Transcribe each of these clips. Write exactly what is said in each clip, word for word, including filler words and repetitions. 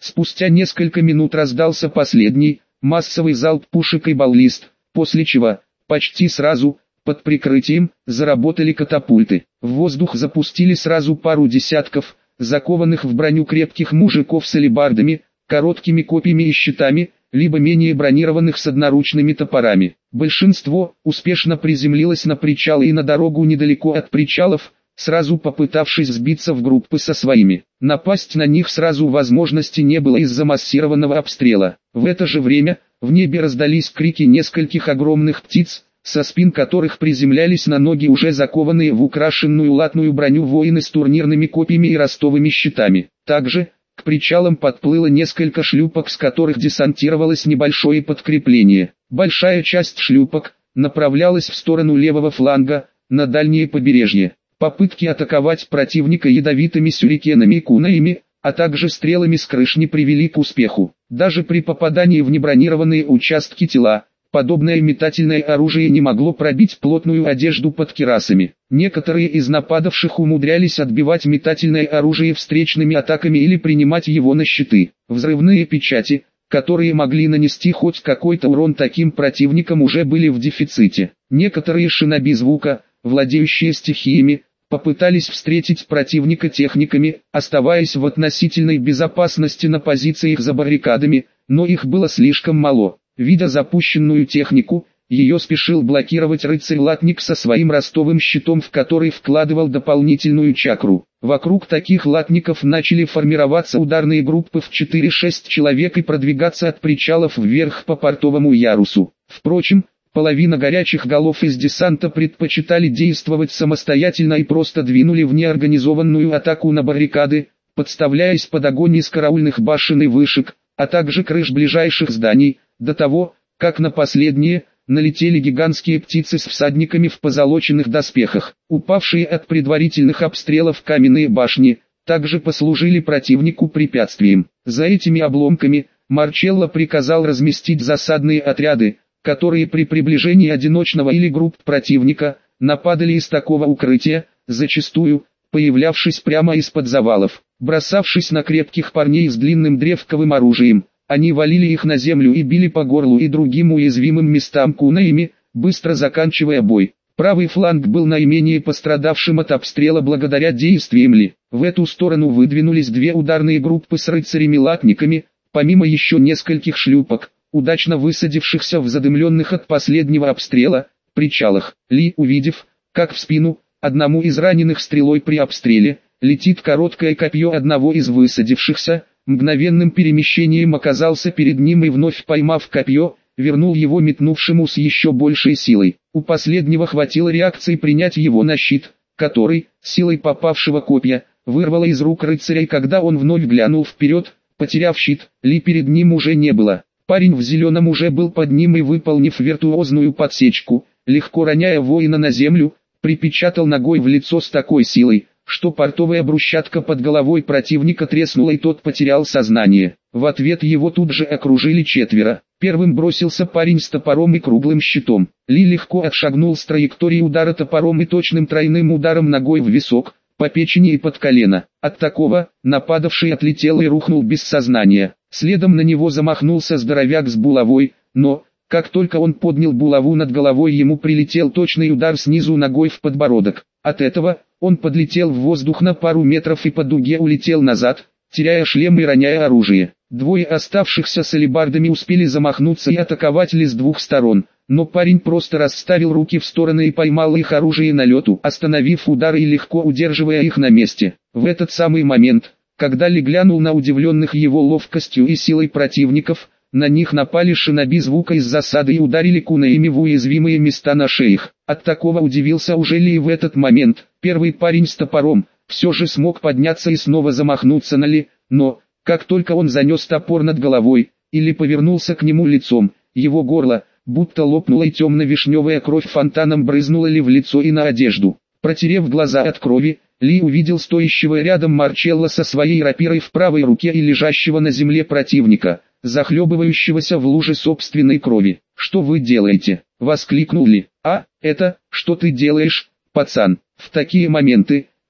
Спустя несколько минут раздался последний, массовый залп пушек и баллист, после чего, почти сразу, под прикрытием, заработали катапульты. В воздух запустили сразу пару десятков, закованных в броню крепких мужиков с алебардами, короткими копьями и щитами, либо менее бронированных с одноручными топорами. Большинство успешно приземлилось на причалы и на дорогу недалеко от причалов, сразу попытавшись сбиться в группы со своими. Напасть на них сразу возможности не было из-за массированного обстрела. В это же время, в небе раздались крики нескольких огромных птиц, со спин которых приземлялись на ноги уже закованные в украшенную латную броню воины с турнирными копьями и ростовыми щитами. Также, к причалам подплыло несколько шлюпок, с которых десантировалось небольшое подкрепление. Большая часть шлюпок направлялась в сторону левого фланга, на дальнее побережье. Попытки атаковать противника ядовитыми сюрикенами и кунаями, а также стрелами с крыш не привели к успеху. Даже при попадании в небронированные участки тела, подобное метательное оружие не могло пробить плотную одежду под кирасами. Некоторые из нападавших умудрялись отбивать метательное оружие встречными атаками или принимать его на щиты. Взрывные печати, которые могли нанести хоть какой-то урон таким противникам, уже были в дефиците. Некоторые шиноби звука, владеющие стихиями, попытались встретить противника техниками, оставаясь в относительной безопасности на позициях за баррикадами, но их было слишком мало. Видя запущенную технику, ее спешил блокировать рыцарь-латник со своим ростовым щитом, в который вкладывал дополнительную чакру. Вокруг таких латников начали формироваться ударные группы в четыре-шесть человек и продвигаться от причалов вверх по портовому ярусу. Впрочем, половина горячих голов из десанта предпочитали действовать самостоятельно и просто двинули в неорганизованную атаку на баррикады, подставляясь под огонь из караульных башен и вышек, а также крыш ближайших зданий, до того, как на последние налетели гигантские птицы с всадниками в позолоченных доспехах. Упавшие от предварительных обстрелов каменные башни также послужили противнику препятствием. За этими обломками Марчелло приказал разместить засадные отряды, которые при приближении одиночного или групп противника нападали из такого укрытия, зачастую появлявшись прямо из-под завалов. Бросавшись на крепких парней с длинным древковым оружием, они валили их на землю и били по горлу и другим уязвимым местам кунаями, быстро заканчивая бой. Правый фланг был наименее пострадавшим от обстрела благодаря действиям Ли. В эту сторону выдвинулись две ударные группы с рыцарями-латниками, помимо еще нескольких шлюпок, удачно высадившихся в задымленных от последнего обстрела причалах. Ли, увидев, как в спину одному из раненых стрелой при обстреле летит короткое копье одного из высадившихся, мгновенным перемещением оказался перед ним и, вновь поймав копье, вернул его метнувшему с еще большей силой. У последнего хватило реакции принять его на щит, который, силой попавшего копья, вырвало из рук рыцаря, и когда он вновь глянул вперед, потеряв щит, Ли перед ним уже не было. Парень в зеленом уже был под ним и, выполнив виртуозную подсечку, легко роняя воина на землю, припечатал ногой в лицо с такой силой, что портовая брусчатка под головой противника треснула и тот потерял сознание. В ответ его тут же окружили четверо. Первым бросился парень с топором и круглым щитом. Ли легко отшагнул с траектории удара топором и точным тройным ударом ногой в висок, по печени и под колено. От такого, нападавший отлетел и рухнул без сознания. Следом на него замахнулся здоровяк с булавой, но, как только он поднял булаву над головой, ему прилетел точный удар снизу ногой в подбородок. От этого, он подлетел в воздух на пару метров и по дуге улетел назад, теряя шлем и роняя оружие. Двое оставшихся с алебардами успели замахнуться и атаковать Ли с двух сторон, но парень просто расставил руки в стороны и поймал их оружие на лету, остановив удары и легко удерживая их на месте. В этот самый момент, когда Ли глянул на удивленных его ловкостью и силой противников, на них напали шиноби звука из засады и ударили кунаями в уязвимые места на шеях. От такого удивился уже Ли, и в этот момент первый парень с топором все же смог подняться и снова замахнуться на Ли, но, как только он занес топор над головой, или повернулся к нему лицом, его горло, будто лопнула и темно-вишневая кровь фонтаном брызнула Ли в лицо и на одежду. Протерев глаза от крови, Ли увидел стоящего рядом Марчелло со своей рапирой в правой руке и лежащего на земле противника, захлебывающегося в луже собственной крови. «Что вы делаете?» — воскликнул Ли. «А, это, что ты делаешь, пацан?» В такие моменты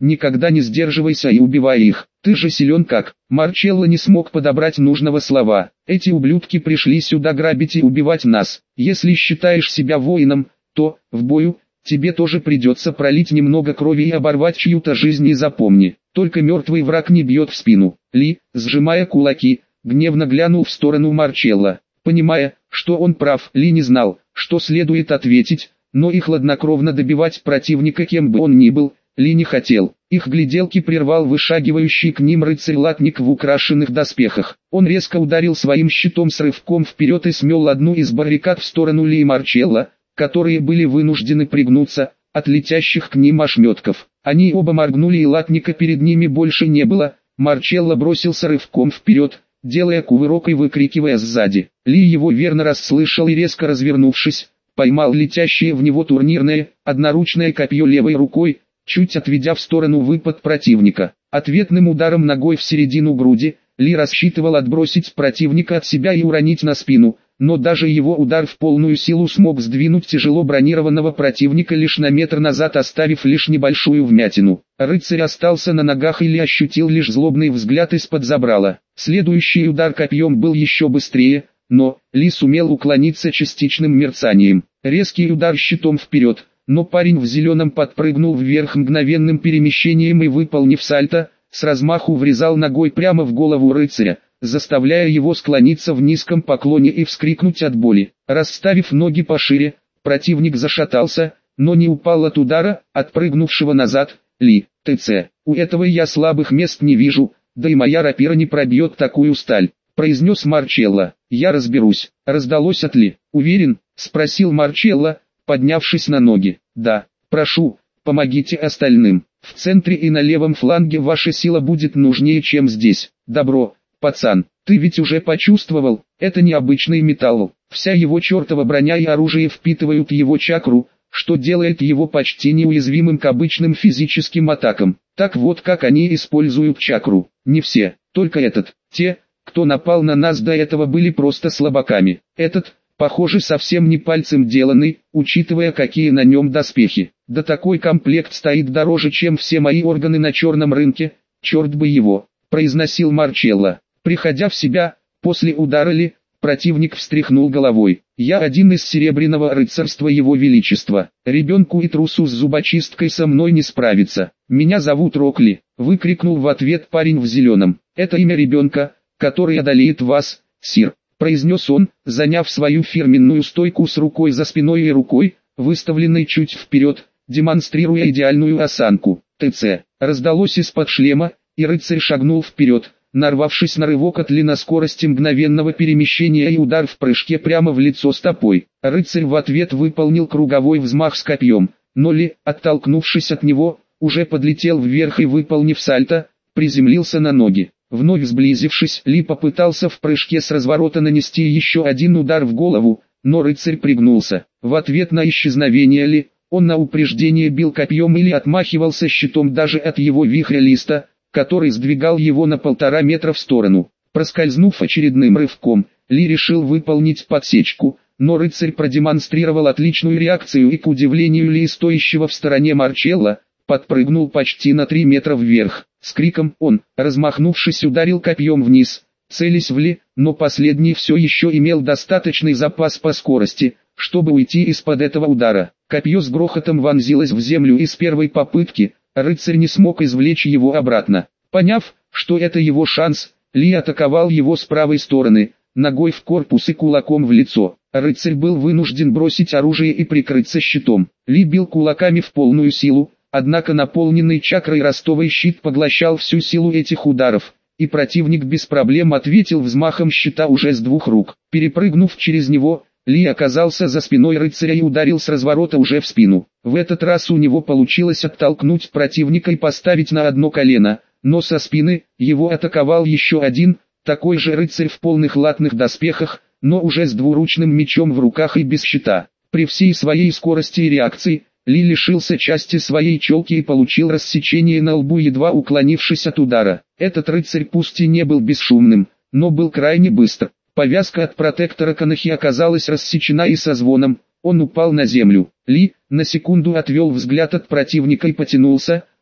никогда не сдерживайся и убивай их. Ты же силен как. Марчелло не смог подобрать нужного слова. Эти ублюдки пришли сюда грабить и убивать нас. Если считаешь себя воином, то, в бою, тебе тоже придется пролить немного крови и оборвать чью-то жизнь, и запомни, только мертвый враг не бьет в спину. Ли, сжимая кулаки, гневно глянул в сторону Марчелло. Понимая, что он прав, Ли не знал, что следует ответить, но и хладнокровно добивать противника, кем бы он ни был, Ли не хотел. Их гляделки прервал вышагивающий к ним рыцарь-латник в украшенных доспехах. Он резко ударил своим щитом с рывком вперед и смел одну из баррикад в сторону Ли и Марчелло, которые были вынуждены пригнуться от летящих к ним ошметков. Они оба моргнули, и латника перед ними больше не было. Марчелло бросился рывком вперед, делая кувырок и выкрикивая сзади. Ли его верно расслышал и, резко развернувшись, поймал летящее в него турнирное, одноручное копье левой рукой, чуть отведя в сторону выпад противника. Ответным ударом ногой в середину груди, Ли рассчитывал отбросить противника от себя и уронить на спину, но даже его удар в полную силу смог сдвинуть тяжело бронированного противника лишь на метр назад, оставив лишь небольшую вмятину. Рыцарь остался на ногах и Ли ощутил лишь злобный взгляд из-под забрала. Следующий удар копьем был еще быстрее, но Ли сумел уклониться частичным мерцанием. Резкий удар щитом вперед, но парень в зеленом подпрыгнул вверх мгновенным перемещением и, выполнив сальто, с размаху врезал ногой прямо в голову рыцаря, заставляя его склониться в низком поклоне и вскрикнуть от боли. Расставив ноги пошире, противник зашатался, но не упал от удара, отпрыгнувшего назад. Ли, ТЦ, у этого я слабых мест не вижу, да и моя рапира не пробьет такую сталь, произнес Марчелло. Я разберусь. Раздалось от Ли. Уверен? Спросил Марчелло, поднявшись на ноги. Да, прошу, помогите остальным. В центре и на левом фланге ваша сила будет нужнее, чем здесь. Добро, пацан, ты ведь уже почувствовал, это не обычный металл. Вся его чертова броня и оружие впитывают его чакру, что делает его почти неуязвимым к обычным физическим атакам. Так вот как они используют чакру. Не все, только этот. Те, кто напал на нас до этого, были просто слабаками. Этот, похоже, совсем не пальцем деланный, учитывая, какие на нем доспехи. Да такой комплект стоит дороже, чем все мои органы на черном рынке, черт бы его, произносил Марчелло. Приходя в себя, после удара Ли, противник встряхнул головой. Я один из серебряного рыцарства его величества. Ребенку и трусу с зубочисткой со мной не справиться. Меня зовут Рокли, выкрикнул в ответ парень в зеленом. Это имя ребенка, который одолеет вас, сир, произнес он, заняв свою фирменную стойку с рукой за спиной и рукой, выставленной чуть вперед, демонстрируя идеальную осанку. ТЦ. Раздалось из-под шлема, и рыцарь шагнул вперед, нарвавшись на рывок от Ли на скорости мгновенного перемещения и удар в прыжке прямо в лицо стопой. Рыцарь в ответ выполнил круговой взмах с копьем, но Ли, оттолкнувшись от него, уже подлетел вверх и, выполнив сальто, приземлился на ноги. Вновь сблизившись, Ли попытался в прыжке с разворота нанести еще один удар в голову, но рыцарь пригнулся. В ответ на исчезновение Ли, он на упреждение бил копьем или отмахивался щитом даже от его вихря листа, который сдвигал его на полтора метра в сторону. Проскользнув очередным рывком, Ли решил выполнить подсечку, но рыцарь продемонстрировал отличную реакцию и, к удивлению Ли, стоящего в стороне Марчелло, подпрыгнул почти на три метра вверх. С криком он, размахнувшись, ударил копьем вниз, целясь в Ли, но последний все еще имел достаточный запас по скорости, чтобы уйти из-под этого удара. Копье с грохотом вонзилось в землю, и с первой попытки рыцарь не смог извлечь его обратно. Поняв, что это его шанс, Ли атаковал его с правой стороны, ногой в корпус и кулаком в лицо. Рыцарь был вынужден бросить оружие и прикрыться щитом. Ли бил кулаками в полную силу, однако наполненный чакрой ростовый щит поглощал всю силу этих ударов, и противник без проблем ответил взмахом щита уже с двух рук. Перепрыгнув через него, Ли оказался за спиной рыцаря и ударил с разворота уже в спину. В этот раз у него получилось оттолкнуть противника и поставить на одно колено, но со спины его атаковал еще один, такой же рыцарь в полных латных доспехах, но уже с двуручным мечом в руках и без щита. При всей своей скорости и реакции, Ли лишился части своей челки и получил рассечение на лбу, едва уклонившись от удара. Этот рыцарь пусть и не был бесшумным, но был крайне быстр. Повязка от протектора Канахи оказалась рассечена, и со звоном он упал на землю. Ли на секунду отвел взгляд от противника и потянулся,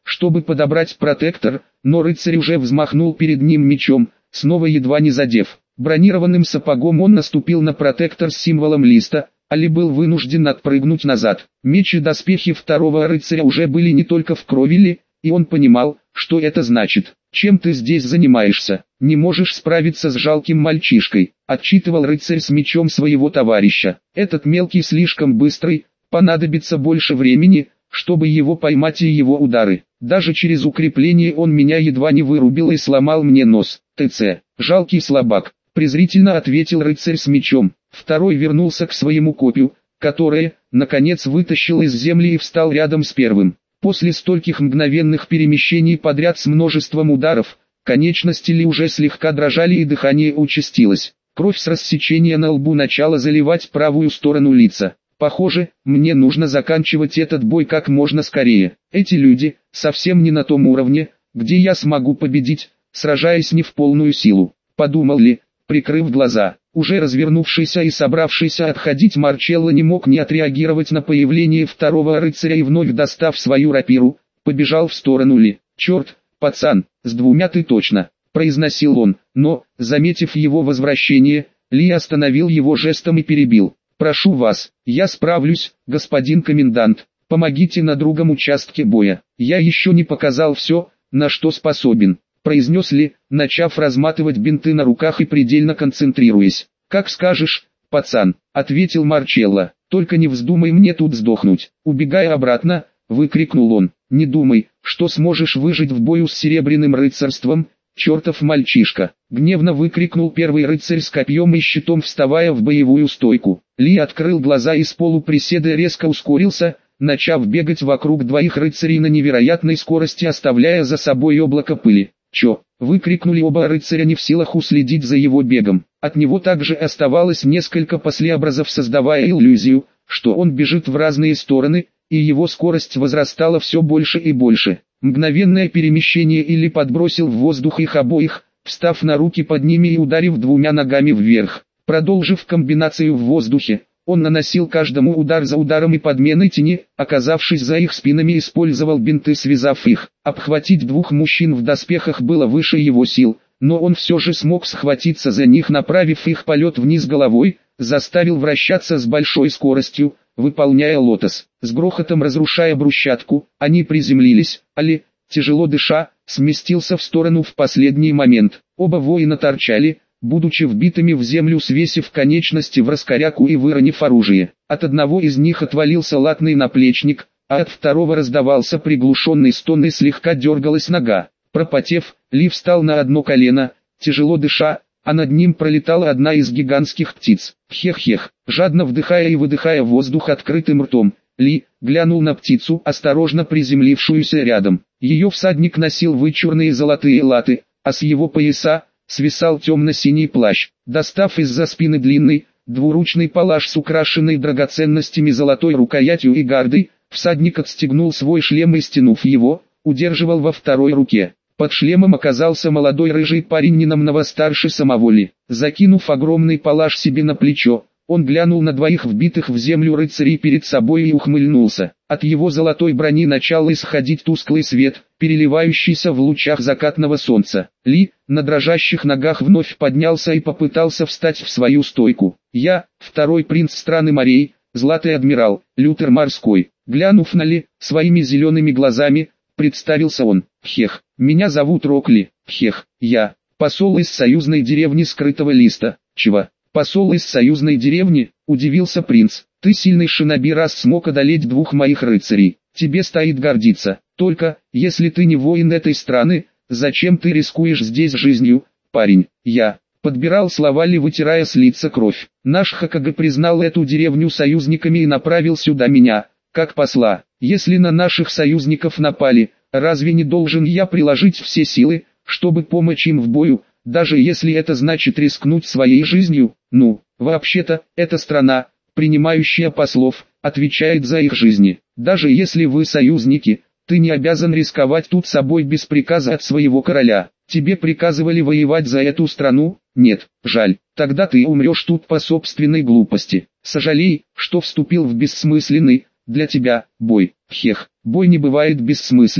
чтобы подобрать протектор, но рыцарь уже взмахнул перед ним мечом, снова едва не задев. Бронированным сапогом он наступил на протектор с символом листа, Али был вынужден отпрыгнуть назад. Меч и доспехи второго рыцаря уже были не только в крови Ли, и он понимал, что это значит. «Чем ты здесь занимаешься? Не можешь справиться с жалким мальчишкой», — отчитывал рыцарь с мечом своего товарища. «Этот мелкий слишком быстрый, понадобится больше времени, чтобы его поймать и его удары. Даже через укрепление он меня едва не вырубил и сломал мне нос. ТЦ, жалкий слабак», — презрительно ответил рыцарь с мечом. Второй вернулся к своему копью, которое, наконец, вытащил из земли и встал рядом с первым. После стольких мгновенных перемещений подряд с множеством ударов, конечности Ли уже слегка дрожали и дыхание участилось. Кровь с рассечения на лбу начала заливать правую сторону лица. «Похоже, мне нужно заканчивать этот бой как можно скорее. Эти люди совсем не на том уровне, где я смогу победить, сражаясь не в полную силу», — подумал Ли, прикрыв глаза. Уже развернувшийся и собравшийся отходить Марчелло не мог не отреагировать на появление второго рыцаря и вновь достав свою рапиру, побежал в сторону Ли. «Черт, пацан, с двумя ты точно», — произносил он, но, заметив его возвращение, Ли остановил его жестом и перебил. «Прошу вас, я справлюсь, господин комендант, помогите на другом участке боя. Я еще не показал все, на что способен», — произнес Ли, начав разматывать бинты на руках и предельно концентрируясь. «Как скажешь, пацан», — ответил Марчелло, — «только не вздумай мне тут сдохнуть». Убегая обратно, выкрикнул он, «Не думай, что сможешь выжить в бою с серебряным рыцарством, чертов мальчишка», — гневно выкрикнул первый рыцарь с копьем и щитом, вставая в боевую стойку. Ли открыл глаза и с полуприседа резко ускорился, начав бегать вокруг двоих рыцарей на невероятной скорости, оставляя за собой облако пыли. «Чё?» — выкрикнули оба рыцаря, не в силах уследить за его бегом. От него также оставалось несколько послеобразов, создавая иллюзию, что он бежит в разные стороны, и его скорость возрастала все больше и больше. Мгновенное перемещение или подбросил в воздух их обоих, встав на руки под ними и ударив двумя ногами вверх. Продолжив комбинацию в воздухе, он наносил каждому удар за ударом и подменой тени, оказавшись за их спинами, использовал бинты, связав их. Обхватить двух мужчин в доспехах было выше его сил, но он все же смог схватиться за них, направив их полет вниз головой, заставил вращаться с большой скоростью, выполняя лотос. С грохотом разрушая брусчатку, они приземлились, Али, тяжело дыша, сместился в сторону в последний момент. Оба воина торчали, будучи вбитыми в землю, свесив конечности в раскоряку и выронив оружие. От одного из них отвалился латный наплечник, а от второго раздавался приглушенный стон и слегка дергалась нога. Пропотев, Ли встал на одно колено, тяжело дыша, а над ним пролетала одна из гигантских птиц. Хех-хех, жадно вдыхая и выдыхая воздух открытым ртом, Ли глянул на птицу, осторожно приземлившуюся рядом. Ее всадник носил вычурные золотые латы, а с его пояса свисал темно-синий плащ. Достав из-за спины длинный, двуручный палаш с украшенной драгоценностями золотой рукоятью и гардой, всадник отстегнул свой шлем и, стянув его, удерживал во второй руке. Под шлемом оказался молодой рыжий парень не намного старше самого Ли. Закинув огромный палаш себе на плечо, он глянул на двоих вбитых в землю рыцарей перед собой и ухмыльнулся. От его золотой брони начал исходить тусклый свет, переливающийся в лучах закатного солнца. Ли, на дрожащих ногах, вновь поднялся и попытался встать в свою стойку. «Я, второй принц страны морей, Златый адмирал, Лютер Морской». Глянув на Ли своими зелеными глазами, представился он. «Хех, меня зовут Рокли. Хех, я, посол из союзной деревни Скрытого Листа». «Чего? Посол из союзной деревни?» — удивился принц. «Ты сильный шиноби, раз смог одолеть двух моих рыцарей. Тебе стоит гордиться. Только, если ты не воин этой страны, зачем ты рискуешь здесь жизнью, парень?» «Я...» — подбирал слова Ли, вытирая с лица кровь. «Наш ХКГ признал эту деревню союзниками и направил сюда меня, как посла. Если на наших союзников напали, разве не должен я приложить все силы, чтобы помочь им в бою, даже если это значит рискнуть своей жизнью? Ну, вообще-то, эта страна, принимающая послов, отвечает за их жизни. Даже если вы союзники, ты не обязан рисковать тут собой без приказа от своего короля. Тебе приказывали воевать за эту страну? Нет, жаль, тогда ты умрешь тут по собственной глупости. Сожалей, что вступил в бессмысленный, для тебя, бой. Хех, бой не бывает бессмысленным.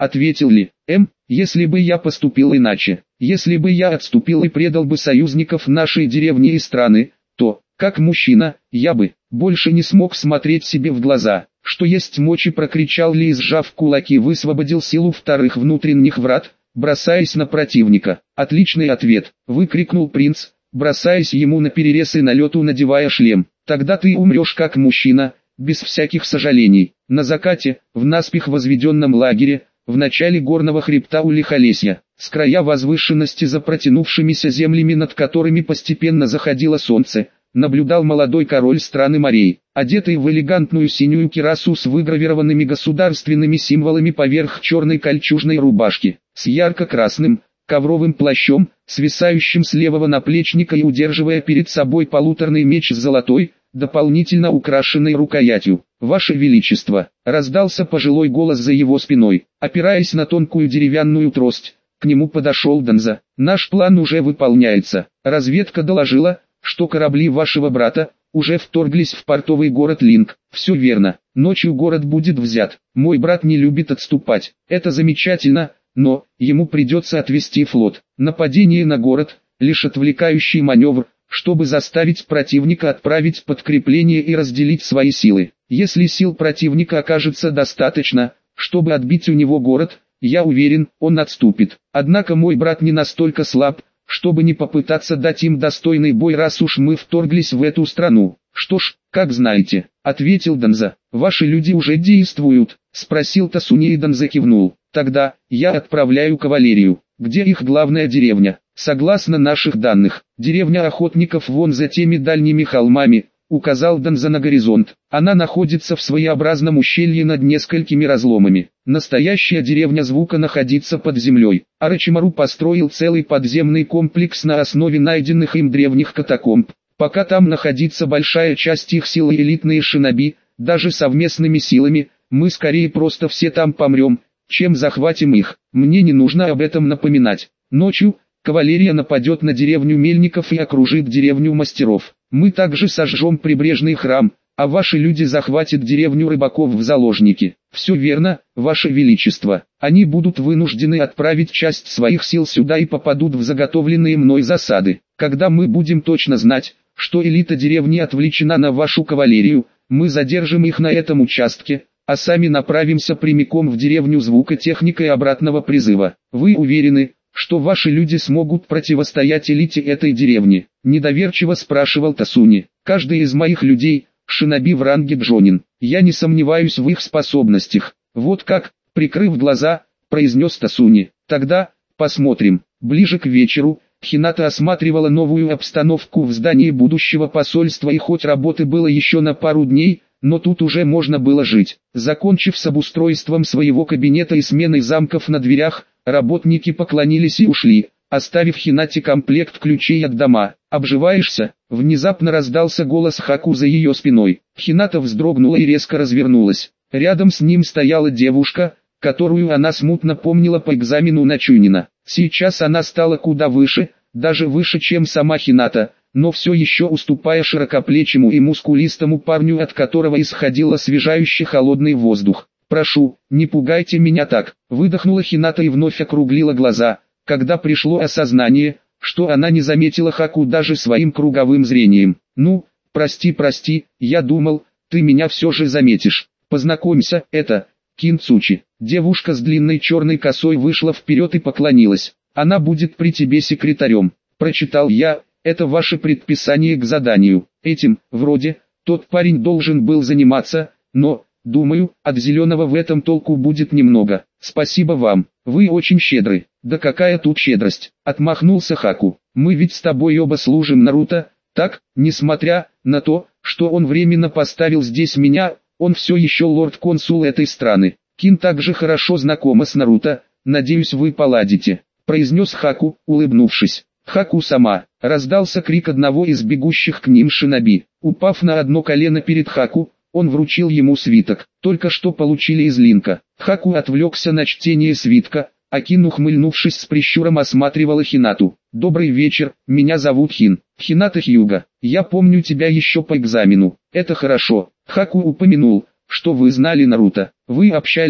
ответил Ли. Эм, если бы я поступил иначе, если бы я отступил и предал бы союзников нашей деревни и страны, то, как мужчина, я бы больше не смог смотреть себе в глаза. Что есть мочи, прокричал Ли, сжав кулаки, высвободил силу вторых внутренних врат, бросаясь на противника. Отличный ответ, выкрикнул принц, бросаясь ему на перерез и на лету надевая шлем. Тогда ты умрешь как мужчина, без всяких сожалений. На закате, в наспех возведенном лагере, в начале горного хребта у Лихолесья, с края возвышенности за протянувшимися землями, над которыми постепенно заходило солнце, наблюдал молодой король страны морей, одетый в элегантную синюю кирасу с выгравированными государственными символами поверх черной кольчужной рубашки, с ярко-красным, ковровым плащом, свисающим с левого наплечника и удерживая перед собой полуторный меч с золотой, дополнительно украшенной рукоятью. «Ваше Величество!» — раздался пожилой голос за его спиной, опираясь на тонкую деревянную трость. К нему подошел Данза. «Наш план уже выполняется. Разведка доложила, что корабли вашего брата уже вторглись в портовый город Линк. Все верно. Ночью город будет взят. Мой брат не любит отступать. Это замечательно, но ему придется отвести флот. Нападение на город — лишь отвлекающий маневр, чтобы заставить противника отправить подкрепление и разделить свои силы. Если сил противника окажется достаточно, чтобы отбить у него город, я уверен, он отступит. Однако мой брат не настолько слаб, чтобы не попытаться дать им достойный бой, раз уж мы вторглись в эту страну. Что ж, как знаете, ответил Данза. Ваши люди уже действуют, спросил Тасуни, и Данза кивнул. Тогда, я отправляю кавалерию. Где их главная деревня? Согласно наших данных, деревня охотников вон за теми дальними холмами, указал Данза на горизонт. Она находится в своеобразном ущелье над несколькими разломами. Настоящая деревня Звука находится под землей. Орочимару построил целый подземный комплекс на основе найденных им древних катакомб. Пока там находится большая часть их сил и элитные шиноби, даже совместными силами, мы скорее просто все там помрем, чем захватим их. Мне не нужно об этом напоминать. Ночью кавалерия нападет на деревню Мельников и окружит деревню Мастеров. Мы также сожжем прибрежный храм, а ваши люди захватят деревню Рыбаков в заложники. Все верно, ваше величество. Они будут вынуждены отправить часть своих сил сюда и попадут в заготовленные мной засады. Когда мы будем точно знать, что элита деревни отвлечена на вашу кавалерию, мы задержим их на этом участке, а сами направимся прямиком в деревню Звука техникой обратного призыва. Вы уверены, что ваши люди смогут противостоять элите этой деревни? Недоверчиво спрашивал Тасуни. Каждый из моих людей — шиноби в ранге Джонин. Я не сомневаюсь в их способностях. Вот как, прикрыв глаза, произнес Тасуни. Тогда, посмотрим. Ближе к вечеру, Хината осматривала новую обстановку в здании будущего посольства, и хоть работы было еще на пару дней, но тут уже можно было жить. Закончив с обустройством своего кабинета и сменой замков на дверях, работники поклонились и ушли, оставив Хинате комплект ключей от дома. «Обживаешься?» — внезапно раздался голос Хаку за ее спиной. Хината вздрогнула и резко развернулась. Рядом с ним стояла девушка, которую она смутно помнила по экзамену на Чунина. Сейчас она стала куда выше, даже выше, чем сама Хината, но все еще уступая широкоплечему и мускулистому парню, от которого исходил освежающий холодный воздух. «Прошу, не пугайте меня так», — выдохнула Хината и вновь округлила глаза, когда пришло осознание, что она не заметила Хаку даже своим круговым зрением. «Ну, прости, прости, я думал, ты меня все же заметишь. Познакомься, это Кинцучи». Девушка с длинной черной косой вышла вперед и поклонилась. «Она будет при тебе секретарем. Прочитал я, это ваше предписание к заданию. Этим, вроде, тот парень должен был заниматься, но, думаю, от зеленого в этом толку будет немного. Спасибо вам, вы очень щедры». «Да какая тут щедрость», — отмахнулся Хаку. «Мы ведь с тобой оба служим Наруто, так, несмотря на то, что он временно поставил здесь меня, он все еще лорд-консул этой страны. Кин также хорошо знакома с Наруто, надеюсь, вы поладите», — произнес Хаку, улыбнувшись. «Хаку-сама!» — раздался крик одного из бегущих к ним шиноби. Упав на одно колено перед Хаку, он вручил ему свиток, только что получили из Линка. Хаку отвлекся на чтение свитка, а Кин, ухмыльнувшись с прищуром, осматривала Хинату. «Добрый вечер, меня зовут Хин. Хината Хьюга. Я помню тебя еще по экзамену. Это хорошо». Хаку упомянул, что вы знали Наруто. Вы общались,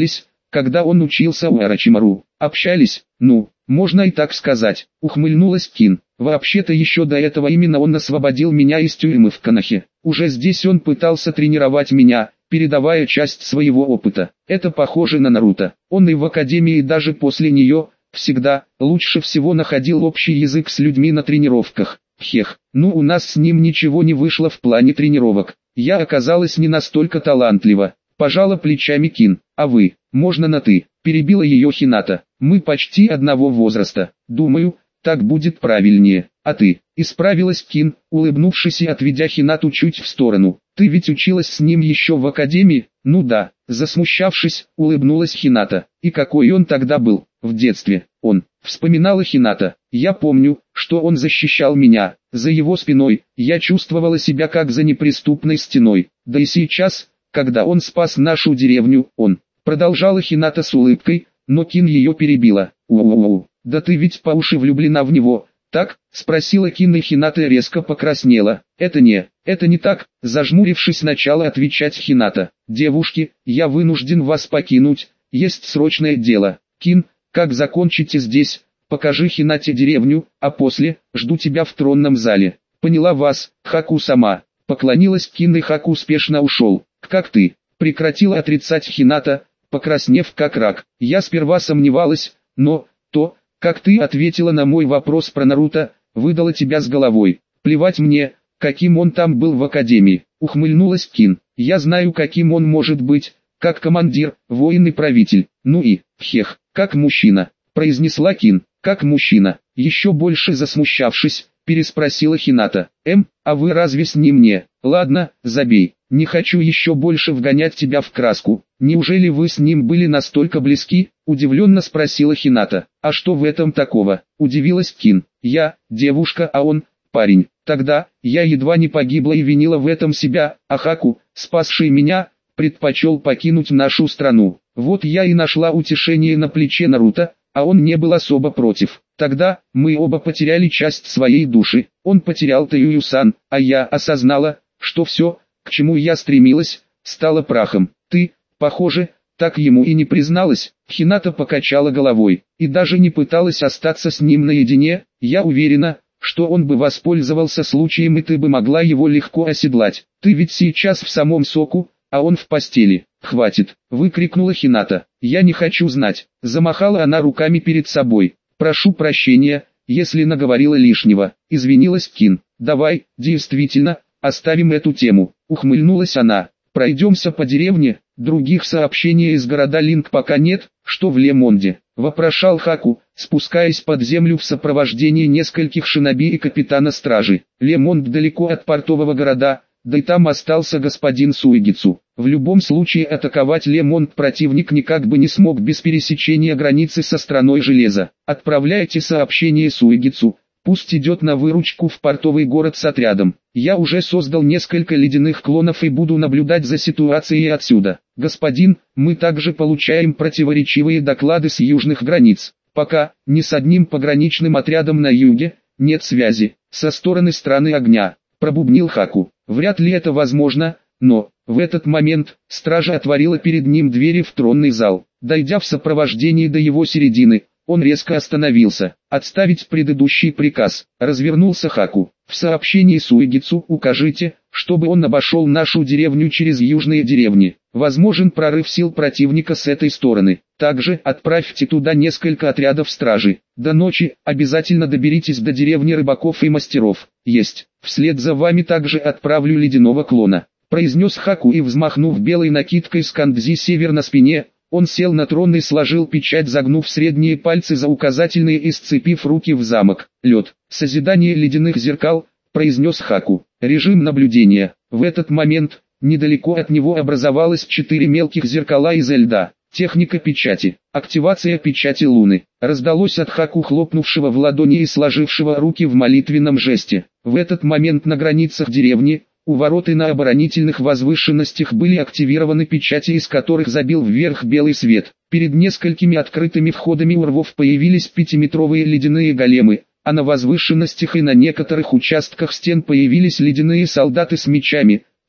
когда он учился у Орочимару. Общались, ну, можно и так сказать, ухмыльнулась Кин. Вообще-то еще до этого именно он освободил меня из тюрьмы в Канахе. Уже здесь он пытался тренировать меня, передавая часть своего опыта. Это похоже на Наруто. Он и в академии, и даже после нее, всегда, лучше всего находил общий язык с людьми на тренировках. Хех, ну у нас с ним ничего не вышло в плане тренировок. Я оказалась не настолько талантлива. Пожала плечами Кин. А вы, можно на «ты», перебила ее Хината. Мы почти одного возраста. Думаю, так будет правильнее. А ты, исправилась Кин, улыбнувшись и отведя Хинату чуть в сторону. Ты ведь училась с ним еще в академии? Ну да, засмущавшись, улыбнулась Хината. И какой он тогда был, в детстве, он, вспоминала Хината. Я помню, что он защищал меня, за его спиной, я чувствовала себя как за неприступной стеной. Да и сейчас, когда он спас нашу деревню, он, продолжала Хината с улыбкой, но Кин ее перебила. У-у-у, да ты ведь по уши влюблена в него, так? Спросила Кин, и Хината резко покраснела. Это не, это не так, зажмурившись сначала отвечать Хината. Девушки, я вынужден вас покинуть, есть срочное дело. Кин, как закончите здесь, покажи Хинате деревню, а после, жду тебя в тронном зале. Поняла вас, Хаку сама. Поклонилась Кин, и Хаку успешно ушел. Как ты? Прекратила отрицать Хината, покраснев как рак. Я сперва сомневалась, но, то, как ты ответила на мой вопрос про Наруто, выдала тебя с головой. Плевать мне, каким он там был в академии, ухмыльнулась Кин. Я знаю, каким он может быть, как командир, воин и правитель. Ну и, хех, как мужчина, произнесла Кин. Как мужчина, еще больше засмущавшись, переспросила Хината. Эм, а вы разве с ним не? Ладно, забей, не хочу еще больше вгонять тебя в краску. Неужели вы с ним были настолько близки? Удивленно спросила Хината. А что в этом такого? Удивилась Кин. Я, девушка, а он, парень. Тогда, я едва не погибла и винила в этом себя, а Хаку, спасший меня, предпочел покинуть нашу страну. Вот я и нашла утешение на плече Наруто, а он не был особо против. Тогда, мы оба потеряли часть своей души. Он потерял Тэйюю-сан, а я осознала, что все, к чему я стремилась, стало прахом. Ты, похоже, так ему и не призналась. Хината покачала головой, и даже не пыталась остаться с ним наедине. Я уверена, что он бы воспользовался случаем, и ты бы могла его легко оседлать. Ты ведь сейчас в самом соку, а он в постели. Хватит, выкрикнула Хината. Я не хочу знать. Замахала она руками перед собой. Прошу прощения, если наговорила лишнего. Извинилась Кин. Давай, действительно, оставим эту тему. Ухмыльнулась она. Пройдемся по деревне. Других сообщений из города Линк пока нет. Что в Лемонде? Вопрошал Хаку, спускаясь под землю в сопровождении нескольких шиноби и капитана стражи. Лемонд далеко от портового города, да и там остался господин Суигицу. В любом случае атаковать Лемонт противник никак бы не смог без пересечения границы со страной железа. Отправляйте сообщение Суигицу, пусть идет на выручку в портовый город с отрядом. Я уже создал несколько ледяных клонов и буду наблюдать за ситуацией отсюда. Господин, мы также получаем противоречивые доклады с южных границ. Пока, ни с одним пограничным отрядом на юге, нет связи, со стороны страны огня. Пробубнил Хаку. Вряд ли это возможно, но, в этот момент, стража отворила перед ним двери в тронный зал. Дойдя в сопровождении до его середины, он резко остановился. Отставить предыдущий приказ. Развернулся Хаку. В сообщении Суигицу укажите, чтобы он обошел нашу деревню через южные деревни. Возможен прорыв сил противника с этой стороны. Также отправьте туда несколько отрядов стражи. До ночи обязательно доберитесь до деревни рыбаков и мастеров. Есть. Вслед за вами также отправлю ледяного клона. Произнес Хаку, и взмахнув белой накидкой с кандзи север на спине, он сел на трон и сложил печать, загнув средние пальцы за указательные и сцепив руки в замок. Лед. Созидание ледяных зеркал, произнес Хаку. Режим наблюдения. В этот момент, недалеко от него образовалось четыре мелких зеркала из льда. Техника печати. Активация печати луны. Раздалось от Хаку, хлопнувшего в ладони и сложившего руки в молитвенном жесте. В этот момент на границах деревни, у ворот и на оборонительных возвышенностях были активированы печати, из которых забил вверх белый свет. Перед несколькими открытыми входами у рвов появились пятиметровые ледяные големы, а на возвышенностях и на некоторых участках стен появились ледяные солдаты с мечами,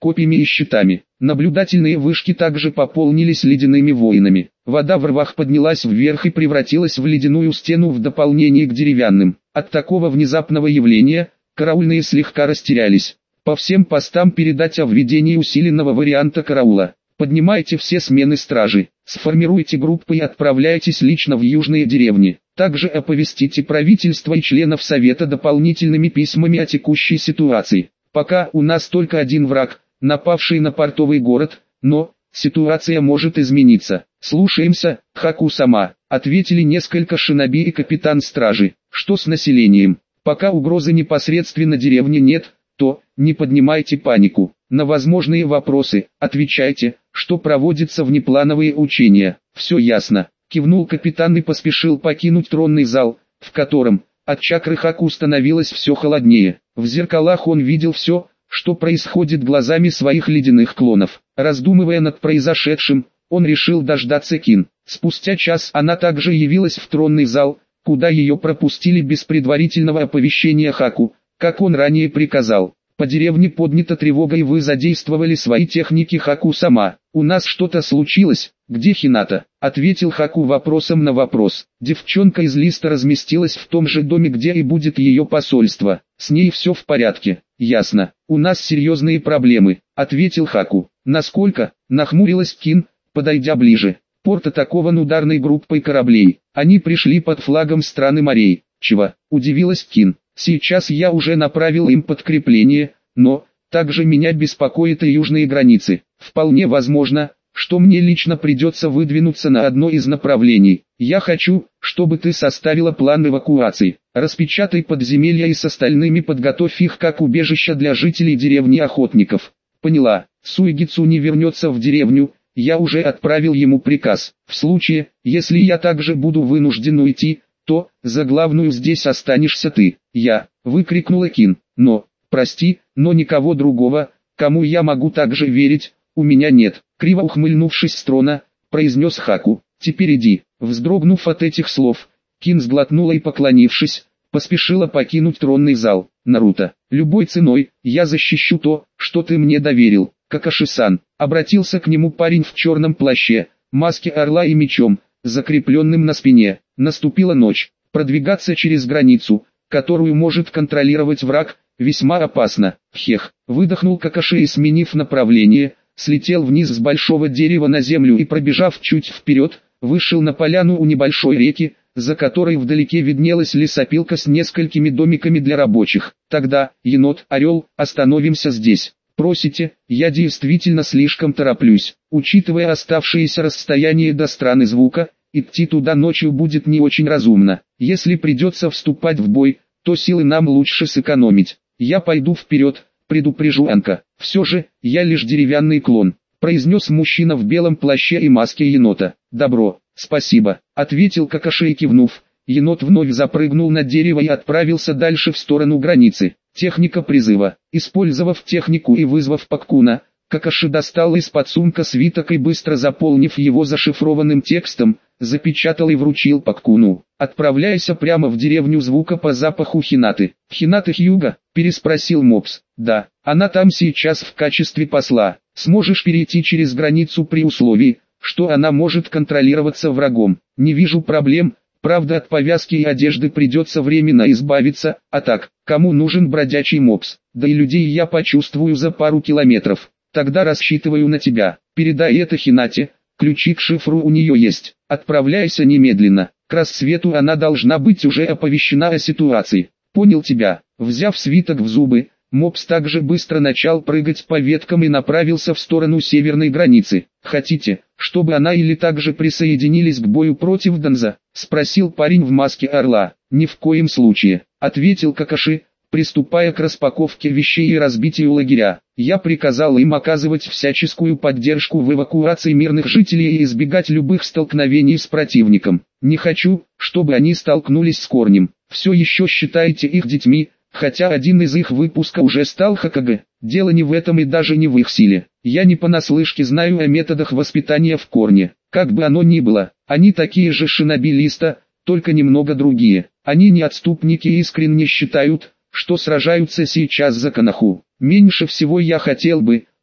копьями и щитами. Наблюдательные вышки также пополнились ледяными воинами. Вода в рвах поднялась вверх и превратилась в ледяную стену в дополнение к деревянным. От такого внезапного явления караульные слегка растерялись. По всем постам передать о введении усиленного варианта караула. Поднимайте все смены стражи, сформируйте группы и отправляйтесь лично в южные деревни. Также оповестите правительство и членов совета дополнительными письмами о текущей ситуации. Пока у нас только один враг, напавший на портовый город, но ситуация может измениться. Слушаемся, Хаку-сама, ответили несколько шиноби и капитан стражи. Что с населением? Пока угрозы непосредственно деревни нет, то не поднимайте панику. На возможные вопросы отвечайте, что проводятся внеплановые учения. Все ясно. Кивнул капитан и поспешил покинуть тронный зал, в котором от чакры Хаку становилось все холоднее. В зеркалах он видел все, что происходит глазами своих ледяных клонов. Раздумывая над произошедшим, он решил дождаться Кин. Спустя час она также явилась в тронный зал, куда ее пропустили без предварительного оповещения Хаку, как он ранее приказал. По деревне поднята тревога и вы задействовали свои техники Хаку-сама. У нас что-то случилось, где Хината? Ответил Хаку вопросом на вопрос. Девчонка из Листа разместилась в том же доме, где и будет ее посольство. С ней все в порядке. Ясно. У нас серьезные проблемы, ответил Хаку. Насколько? Нахмурилась Кин, подойдя ближе. Порт атакован ударной группой кораблей. Они пришли под флагом страны морей. Чего? Удивилась Кин. Сейчас я уже направил им подкрепление, но также меня беспокоят и южные границы. Вполне возможно, что мне лично придется выдвинуться на одно из направлений. Я хочу, чтобы ты составила план эвакуации. Распечатай подземелья и с остальными подготовь их как убежище для жителей деревни охотников. Поняла. Суигицу не вернется в деревню, я уже отправил ему приказ. В случае, если я также буду вынужден уйти, то за главную здесь останешься ты. Я, выкрикнула Кин. Но, прости, но никого другого, кому я могу также верить, у меня нет. Криво ухмыльнувшись с трона, произнес Хаку. Теперь иди. Вздрогнув от этих слов, Кин сглотнула и, поклонившись, поспешила покинуть тронный зал. Наруто, любой ценой, я защищу то, что ты мне доверил. Какаши-сан, обратился к нему парень в черном плаще, маске орла и мечом, закрепленным на спине. Наступила ночь. Продвигаться через границу, которую может контролировать враг, весьма опасно. Хех, выдохнул Какаши и, сменив направление, слетел вниз с большого дерева на землю и, пробежав чуть вперед, вышел на поляну у небольшой реки, за которой вдалеке виднелась лесопилка с несколькими домиками для рабочих. Тогда, енот, орел, остановимся здесь. Просите, я действительно слишком тороплюсь. Учитывая оставшееся расстояние до страны звука, идти туда ночью будет не очень разумно. Если придется вступать в бой, то силы нам лучше сэкономить. Я пойду вперед, предупрежу Анка. Все же, я лишь деревянный клон, произнес мужчина в белом плаще и маске енота. Добро, спасибо, ответил Какаши и, кивнув, енот вновь запрыгнул на дерево и отправился дальше в сторону границы. Техника призыва. Использовав технику и вызвав Паккуна, Какаши достал из-под сумка свиток и, быстро заполнив его зашифрованным текстом, запечатал и вручил Паккуну. «Отправляйся прямо в деревню звука по запаху Хинаты». «Хинаты Хьюга?» – переспросил Мопс. «Да, она там сейчас в качестве посла. Сможешь перейти через границу при условии, что она может контролироваться врагом. Не вижу проблем, правда от повязки и одежды придется временно избавиться, а так, кому нужен бродячий Мопс? Да и людей я почувствую за пару километров. Тогда рассчитываю на тебя. Передай это Хинате, ключи к шифру у нее есть. Отправляйся немедленно. К рассвету она должна быть уже оповещена о ситуации. Понял тебя». Взяв свиток в зубы, Мопс также быстро начал прыгать по веткам и направился в сторону северной границы. «Хотите, чтобы она или также присоединились к бою против Данза?» — спросил парень в маске орла. «Ни в коем случае», — ответил Какаши, приступая к распаковке вещей и разбитию лагеря. «Я приказал им оказывать всяческую поддержку в эвакуации мирных жителей и избегать любых столкновений с противником. Не хочу, чтобы они столкнулись с корнем. Все еще считаете их детьми, хотя один из их выпуска уже стал Хокаге. Дело не в этом и даже не в их силе. Я не понаслышке знаю о методах воспитания в корне. Как бы оно ни было, они такие же шиноби Листа, только немного другие. Они не отступники и искренне считают, что сражаются сейчас за Коноху. Меньше всего я хотел бы,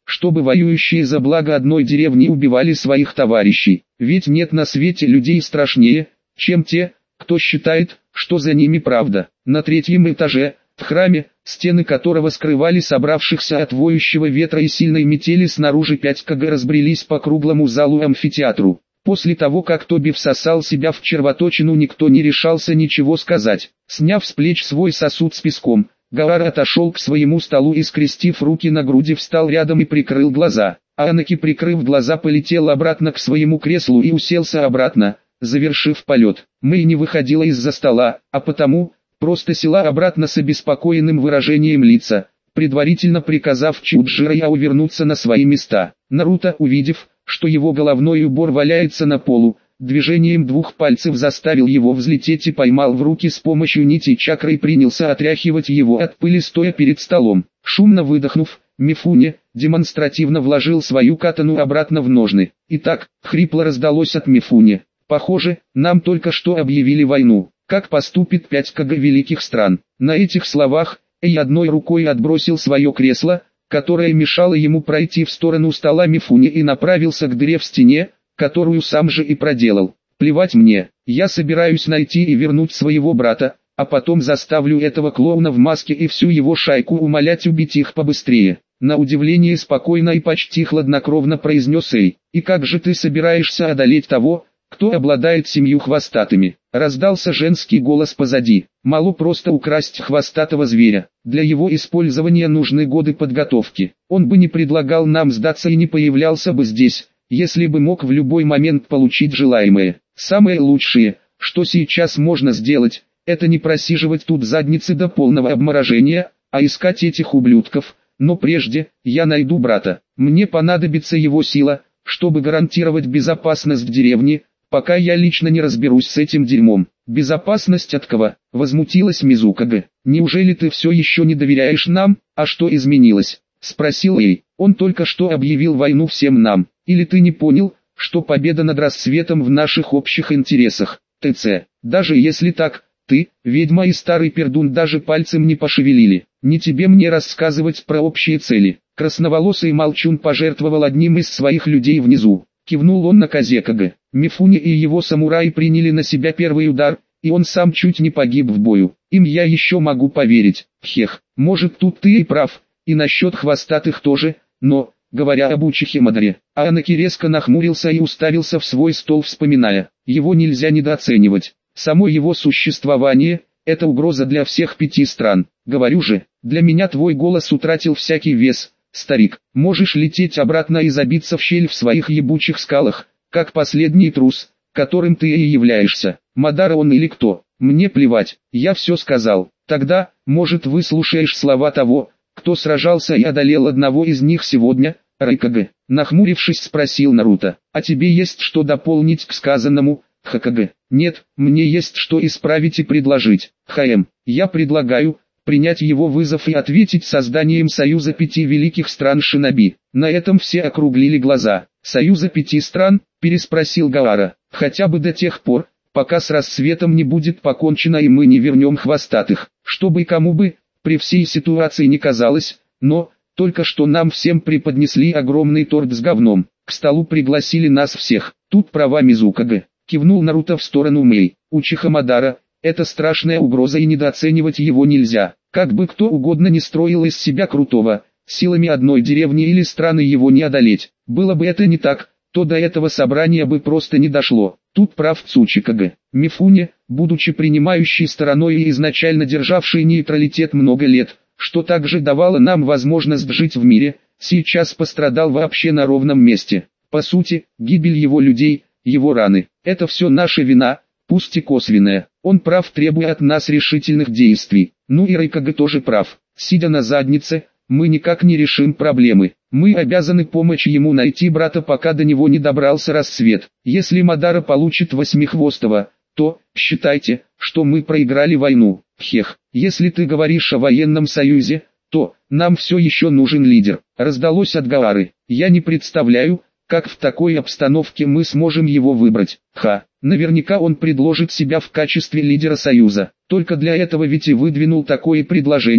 чтобы воюющие за благо одной деревни убивали своих товарищей. Ведь нет на свете людей страшнее, чем те, кто считает, что за ними правда. На третьем этаже, в храме, стены которого скрывали собравшихся от воющего ветра и сильной метели снаружи пять километров разбрелись по круглому залу амфитеатру. После того, как Тоби всосал себя в червоточину, никто не решался ничего сказать. Сняв с плеч свой сосуд с песком, Гаара отошел к своему столу и, скрестив руки на груди, встал рядом и прикрыл глаза. Анаки, прикрыв глаза, полетел обратно к своему креслу и уселся обратно, завершив полет. Мэй не выходила из-за стола, а потому просто села обратно с обеспокоенным выражением лица, предварительно приказав Чуджира и Яо вернуться на свои места. Наруто, увидев, что его головной убор валяется на полу, движением двух пальцев заставил его взлететь и поймал в руки с помощью нити чакры и принялся отряхивать его от пыли, стоя перед столом. Шумно выдохнув, Мифуне демонстративно вложил свою катану обратно в ножны. «Итак», — хрипло раздалось от Мифуне, — «похоже, нам только что объявили войну. Как поступит пять километров великих стран?» На этих словах Эй одной рукой отбросил свое кресло, которое мешало ему пройти в сторону стола Мифуне, и направился к дыре в стене, которую сам же и проделал. «Плевать мне, я собираюсь найти и вернуть своего брата, а потом заставлю этого клоуна в маске и всю его шайку умолять убить их побыстрее». На удивление спокойно и почти хладнокровно произнес Эй. «И как же ты собираешься одолеть того, кто обладает семью хвостатыми?» Раздался женский голос позади. «Мало просто украсть хвостатого зверя. Для его использования нужны годы подготовки. Он бы не предлагал нам сдаться и не появлялся бы здесь, если бы мог в любой момент получить желаемое. Самое лучшее, что сейчас можно сделать, это не просиживать тут задницы до полного обморожения, а искать этих ублюдков. Но прежде, я найду брата. Мне понадобится его сила, чтобы гарантировать безопасность в деревне, пока я лично не разберусь с этим дерьмом». «Безопасность от кого?» — возмутилась Мизукага. «Неужели ты все еще не доверяешь нам? А что изменилось?» — спросил Эй. «Он только что объявил войну всем нам. Или ты не понял, что победа над рассветом в наших общих интересах? ТЦ. Даже если так, ты, ведьма и старый пердун, даже пальцем не пошевелили. Не тебе мне рассказывать про общие цели». Красноволосый молчун пожертвовал одним из своих людей внизу. Кивнул он на Казекага. Мифуне и его самураи приняли на себя первый удар, и он сам чуть не погиб в бою. Им я еще могу поверить. Хех, может, тут ты и прав, и насчет хвостатых тоже, но, говоря об Учихе Мадоре, Анаки резко нахмурился и уставился в свой стол, вспоминая, его нельзя недооценивать. Само его существование – это угроза для всех пяти стран. Говорю же, для меня твой голос утратил всякий вес. Старик, можешь лететь обратно и забиться в щель в своих ебучих скалах, как последний трус, которым ты и являешься. Мадара он или кто, мне плевать, я все сказал. Тогда, может, выслушаешь слова того, кто сражался и одолел одного из них сегодня, Райкаге?» Нахмурившись, спросил Наруто. «А тебе есть что дополнить к сказанному, Хокаге?» «Нет, мне есть что исправить и предложить. ХМ, я предлагаю принять его вызов и ответить созданием Союза пяти великих стран шиноби». На этом все округлили глаза. «Союза пяти стран?» – переспросил Гаара. «Хотя бы до тех пор, пока с рассветом не будет покончено и мы не вернем хвостатых. Чтобы кому бы, при всей ситуации не казалось, но, только что нам всем преподнесли огромный торт с говном. К столу пригласили нас всех. Тут права Мизукага», – кивнул Наруто в сторону Мэй. «Учиха Мадара – это страшная угроза, и недооценивать его нельзя. Как бы кто угодно не строил из себя крутого, силами одной деревни или страны его не одолеть. Было бы это не так, то до этого собрания бы просто не дошло. Тут прав Цучикага. Мифуне, будучи принимающей стороной и изначально державшей нейтралитет много лет, что также давало нам возможность жить в мире, сейчас пострадал вообще на ровном месте. По сути, гибель его людей, его раны – это все наша вина, пусть и косвенная. Он прав, требуя от нас решительных действий. Ну и Райкаге тоже прав. Сидя на заднице, мы никак не решим проблемы. Мы обязаны помочь ему найти брата, пока до него не добрался рассвет. Если Мадара получит Восьмихвостого, то, считайте, что мы проиграли войну. Хех, если ты говоришь о военном союзе, то, нам все еще нужен лидер. Раздалось от Гаары. Я не представляю, как в такой обстановке мы сможем его выбрать. Ха, наверняка он предложит себя в качестве лидера союза. Только для этого ведь и выдвинул такое предложение.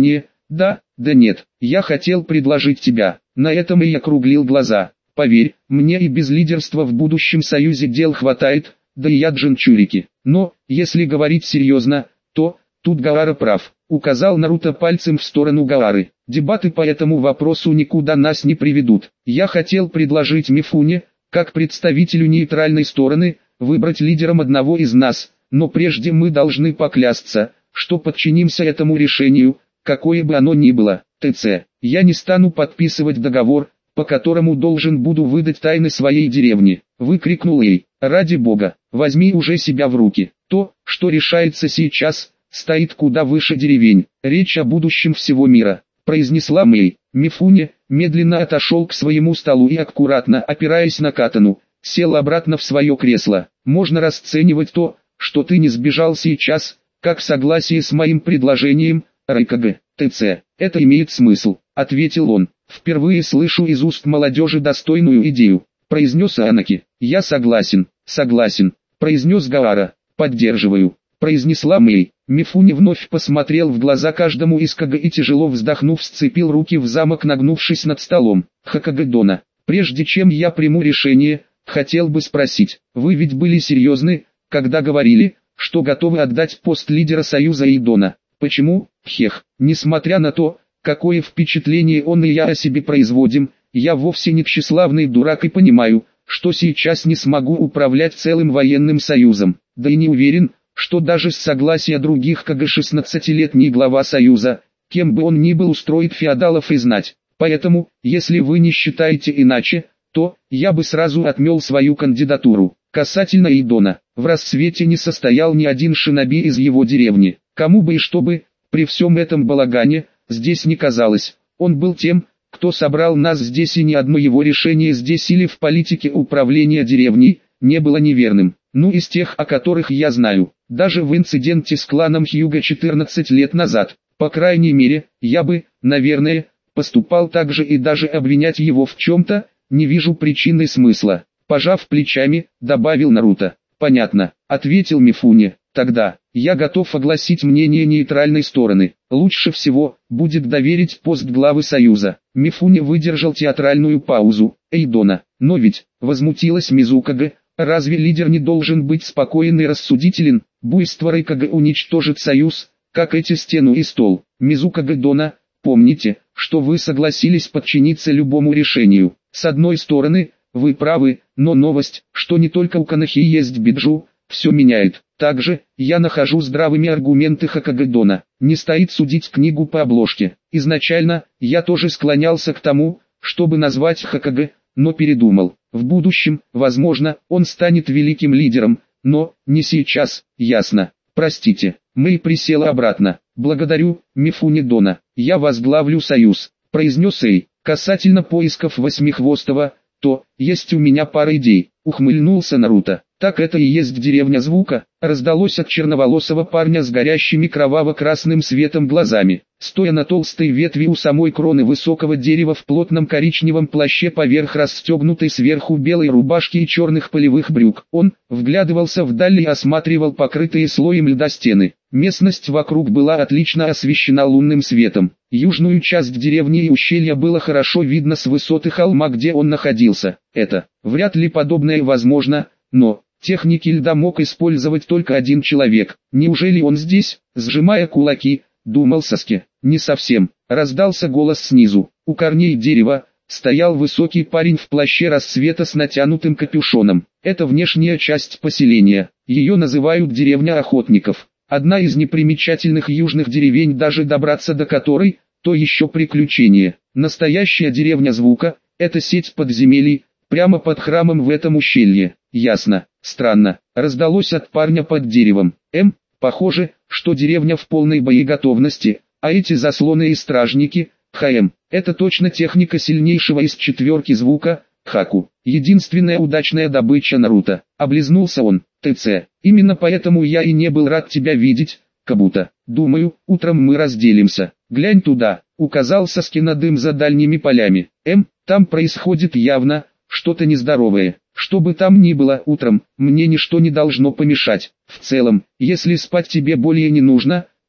Да, да нет, я хотел предложить тебя. На этом и я округлил глаза. Поверь, мне и без лидерства в будущем союзе дел хватает, да и я джинчурики. Но, если говорить серьезно, то, тут Гаара прав. Указал Наруто пальцем в сторону Гаары. Дебаты по этому вопросу никуда нас не приведут. Я хотел предложить Мифуне, как представителю нейтральной стороны, выбрать лидером одного из нас, но прежде мы должны поклясться, что подчинимся этому решению, какое бы оно ни было. ТЦ. Я не стану подписывать договор, по которому должен буду выдать тайны своей деревни. Выкрикнул ей. Ради бога, возьми уже себя в руки. То, что решается сейчас, стоит куда выше деревень. Речь о будущем всего мира, произнесла Мэй. Мифуне медленно отошел к своему столу и аккуратно, опираясь на катану, сел обратно в свое кресло. Можно расценивать то, что ты не сбежал сейчас, как согласие с моим предложением, Райкаге. ТЦ. Это имеет смысл, ответил он. Впервые слышу из уст молодежи достойную идею, произнес Анаки. Я согласен, согласен, произнес Гаара. Поддерживаю, произнесла Мэй. Мифуне вновь посмотрел в глаза каждому из Кага и тяжело вздохнув сцепил руки в замок, нагнувшись над столом. Хокаге Дона, прежде чем я приму решение, хотел бы спросить, вы ведь были серьезны, когда говорили, что готовы отдать пост лидера Союза Эйдона? Почему, хех, несмотря на то, какое впечатление он и я о себе производим, я вовсе не тщеславный дурак и понимаю, что сейчас не смогу управлять целым военным союзом, да и не уверен, что даже с согласия других Кага шестнадцатилетний глава союза, кем бы он ни был, устроит феодалов и знать. Поэтому, если вы не считаете иначе, то я бы сразу отмел свою кандидатуру. Касательно Эйдона, в рассвете не состоял ни один шиноби из его деревни. Кому бы и что бы, при всем этом балагане, здесь не казалось, он был тем, кто собрал нас здесь, и ни одно его решение здесь или в политике управления деревней не было неверным. Ну, из тех, о которых я знаю, даже в инциденте с кланом Хьюга четырнадцать лет назад, по крайней мере, я бы, наверное, поступал так же, и даже обвинять его в чем-то, не вижу причины смысла. Пожав плечами, добавил Наруто. Понятно, ответил Мифуне. Тогда, я готов огласить мнение нейтральной стороны. Лучше всего, будет доверить пост главы Союза. Мифуне выдержал театральную паузу. Эйдона, но ведь, возмутилась Мизукаге, разве лидер не должен быть спокоен и рассудителен? Буйство Райкаге уничтожит Союз, как эти стену и стол. Мизукаге Дона, помните, что вы согласились подчиниться любому решению. С одной стороны, вы правы, но новость, что не только у Канахи есть Биджу, все меняет. Также, я нахожу здравыми аргументы Хокаге Дона. Не стоит судить книгу по обложке. Изначально, я тоже склонялся к тому, чтобы назвать Хокаге, но передумал. В будущем, возможно, он станет великим лидером, но, не сейчас, ясно. Простите, Мэй присела обратно. Благодарю, Мифуне Дона. Я возглавлю союз, произнес Эй. Касательно поисков Восьмихвостого, то, есть у меня пара идей, ухмыльнулся Наруто. Так это и есть деревня Звука, раздалось от черноволосого парня с горящими кроваво-красным светом глазами. Стоя на толстой ветви у самой кроны высокого дерева в плотном коричневом плаще поверх расстегнутой сверху белой рубашки и черных полевых брюк, он вглядывался вдаль и осматривал покрытые слоем льда стены. Местность вокруг была отлично освещена лунным светом. Южную часть деревни и ущелья было хорошо видно с высоты холма, где он находился. Это, вряд ли подобное возможно, но техники льда мог использовать только один человек. Неужели он здесь, сжимая кулаки, думал Саске? Не совсем. Раздался голос снизу. У корней дерева стоял высокий парень в плаще рассвета с натянутым капюшоном. Это внешняя часть поселения. Ее называют деревня охотников. Одна из непримечательных южных деревень, даже добраться до которой, то еще приключение. Настоящая деревня Звука – это сеть подземелий, прямо под храмом в этом ущелье. Ясно, странно, раздалось от парня под деревом. М, похоже, что деревня в полной боеготовности, а эти заслоны и стражники, ХМ, это точно техника сильнейшего из четверки Звука, Хаку. Единственная удачная добыча Наруто. Облизнулся он. ТЦ. Именно поэтому я и не был рад тебя видеть, Кабуто. Думаю, утром мы разделимся. Глянь туда, указал Саске на дым за дальними полями. М, там происходит явно что-то нездоровое. Что бы там ни было утром, мне ничто не должно помешать. В целом, если спать тебе более не нужно,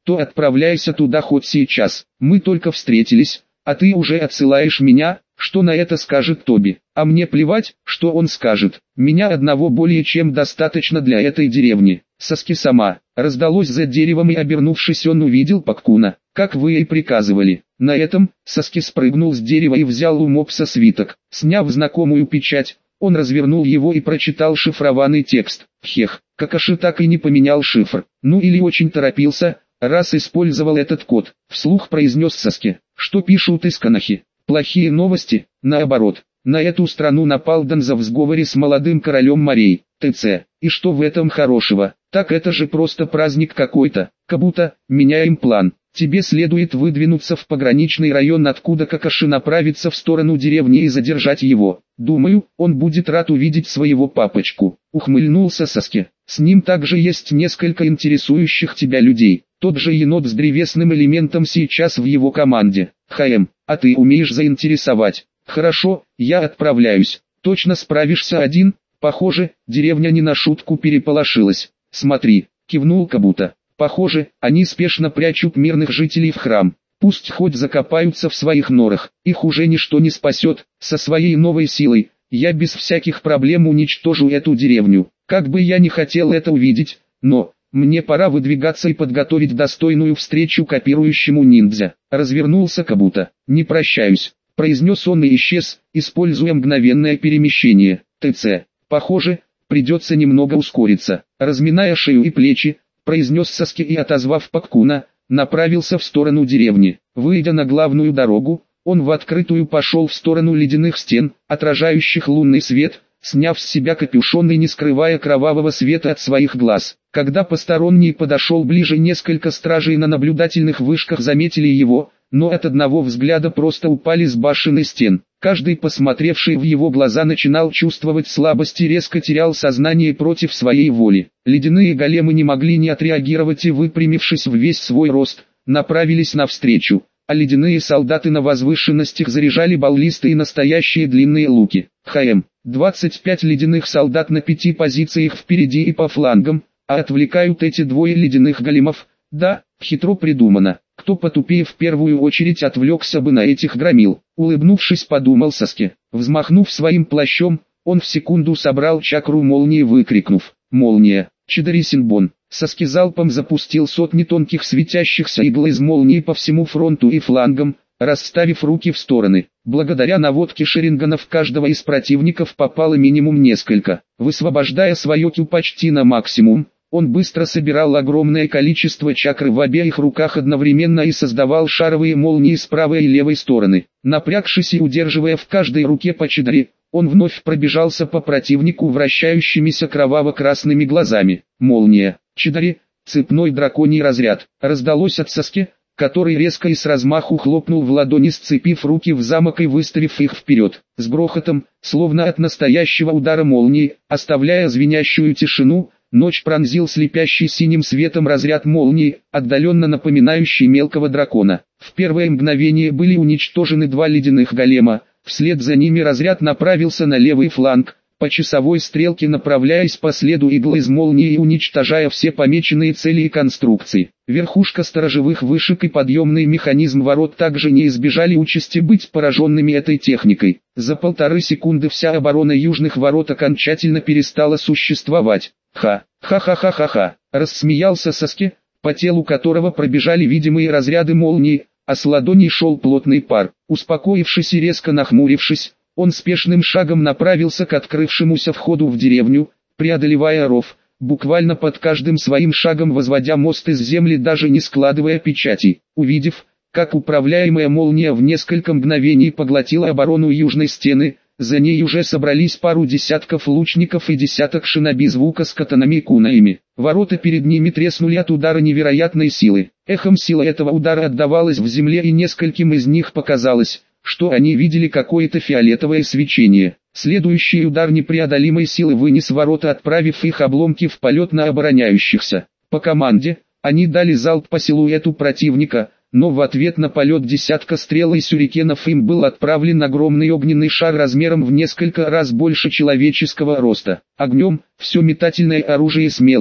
то отправляйся туда хоть сейчас. Мы только встретились, а ты уже отсылаешь меня. Что на это скажет Тоби? А мне плевать, что он скажет. Меня одного более чем достаточно для этой деревни. Саски сама. Раздалось за деревом, и обернувшись, он увидел Паккуна. Как вы и приказывали. На этом Саски спрыгнул с дерева и взял у мопса свиток. Сняв знакомую печать, он развернул его и прочитал шифрованный текст. Хех, Какаши так и не поменял шифр. Ну или очень торопился, раз использовал этот код. Вслух произнес Саски. Что пишут из Канахи? Плохие новости, наоборот. На эту страну напал Данза в сговоре с молодым королем морей, ТЦ. И что в этом хорошего? Так это же просто праздник какой-то. Кабута, меняем план. Тебе следует выдвинуться в пограничный район, откуда Какаши направится в сторону деревни и задержать его. Думаю, он будет рад увидеть своего папочку. Ухмыльнулся Саски. С ним также есть несколько интересующих тебя людей. Тот же енот с древесным элементом сейчас в его команде. ХМ, а ты умеешь заинтересовать. Хорошо, я отправляюсь. Точно справишься один? Похоже, деревня не на шутку переполошилась. Смотри, кивнул Кабута. Похоже, они спешно прячут мирных жителей в храм. Пусть хоть закопаются в своих норах, их уже ничто не спасет. Со своей новой силой, я без всяких проблем уничтожу эту деревню. Как бы я не хотел это увидеть, но... Мне пора выдвигаться и подготовить достойную встречу копирующему ниндзя. Развернулся Кабута. Не прощаюсь, произнес он и исчез, используя мгновенное перемещение. ТЦ. Похоже, придется немного ускориться. Разминая шею и плечи, произнес Саски и, отозвав Паккуна, направился в сторону деревни. Выйдя на главную дорогу, он в открытую пошел в сторону ледяных стен, отражающих лунный свет, сняв с себя капюшон и не скрывая кровавого света от своих глаз. Когда посторонний подошел ближе, несколько стражей на наблюдательных вышках заметили его, но от одного взгляда просто упали с башен и стен. Каждый, посмотревший в его глаза, начинал чувствовать слабость и резко терял сознание против своей воли. Ледяные големы не могли не отреагировать и, выпрямившись в весь свой рост, направились навстречу, а ледяные солдаты на возвышенностях заряжали баллисты и настоящие длинные луки. ХМ. двадцать пять ледяных солдат на пяти позициях впереди и по флангам, а отвлекают эти двое ледяных големов. Да, хитро придумано. Кто потупее в первую очередь отвлекся бы на этих громил. Улыбнувшись, подумал Саски. Взмахнув своим плащом, он в секунду собрал чакру молнии, выкрикнув: «Молния! Чидари Синбон!» Саски залпом запустил сотни тонких светящихся игл из молнии по всему фронту и флангам, расставив руки в стороны. Благодаря наводке шеринганов каждого из противников попало минимум несколько. Высвобождая свое кю почти на максимум, он быстро собирал огромное количество чакры в обеих руках одновременно и создавал шаровые молнии с правой и левой стороны. Напрягшись и удерживая в каждой руке по чидаре, он вновь пробежался по противнику вращающимися кроваво-красными глазами. Молния, чидари, цепной драконий разряд. Раздалось от Саски, который резко и с размаху хлопнул в ладони, сцепив руки в замок и выставив их вперед. С грохотом, словно от настоящего удара молнии, оставляя звенящую тишину, ночь пронзил слепящий синим светом разряд молнии, отдаленно напоминающий мелкого дракона. В первое мгновение были уничтожены два ледяных голема, вслед за ними разряд направился на левый фланг, по часовой стрелке направляясь по следу игл из молнии и уничтожая все помеченные цели и конструкции. Верхушка сторожевых вышек и подъемный механизм ворот также не избежали участи быть пораженными этой техникой. За полторы секунды вся оборона южных ворот окончательно перестала существовать. Ха, ха-ха-ха-ха-ха, рассмеялся Саски, по телу которого пробежали видимые разряды молнии, а с ладоней шел плотный пар. Успокоившись и резко нахмурившись, он спешным шагом направился к открывшемуся входу в деревню, преодолевая ров, буквально под каждым своим шагом возводя мост из земли, даже не складывая печати. Увидев, как управляемая молния в несколько мгновений поглотила оборону южной стены, за ней уже собрались пару десятков лучников и десяток шиноби звука с катанами и кунаями. Ворота перед ними треснули от удара невероятной силы. Эхом сила этого удара отдавалась в земле, и нескольким из них показалось, что они видели какое-то фиолетовое свечение. Следующий удар непреодолимой силы вынес ворота, отправив их обломки в полет на обороняющихся. По команде, они дали залп по силуэту противника, но в ответ на полет десятка стрел и сюрикенов им был отправлен огромный огненный шар размером в несколько раз больше человеческого роста. Огнем, все метательное оружие смело,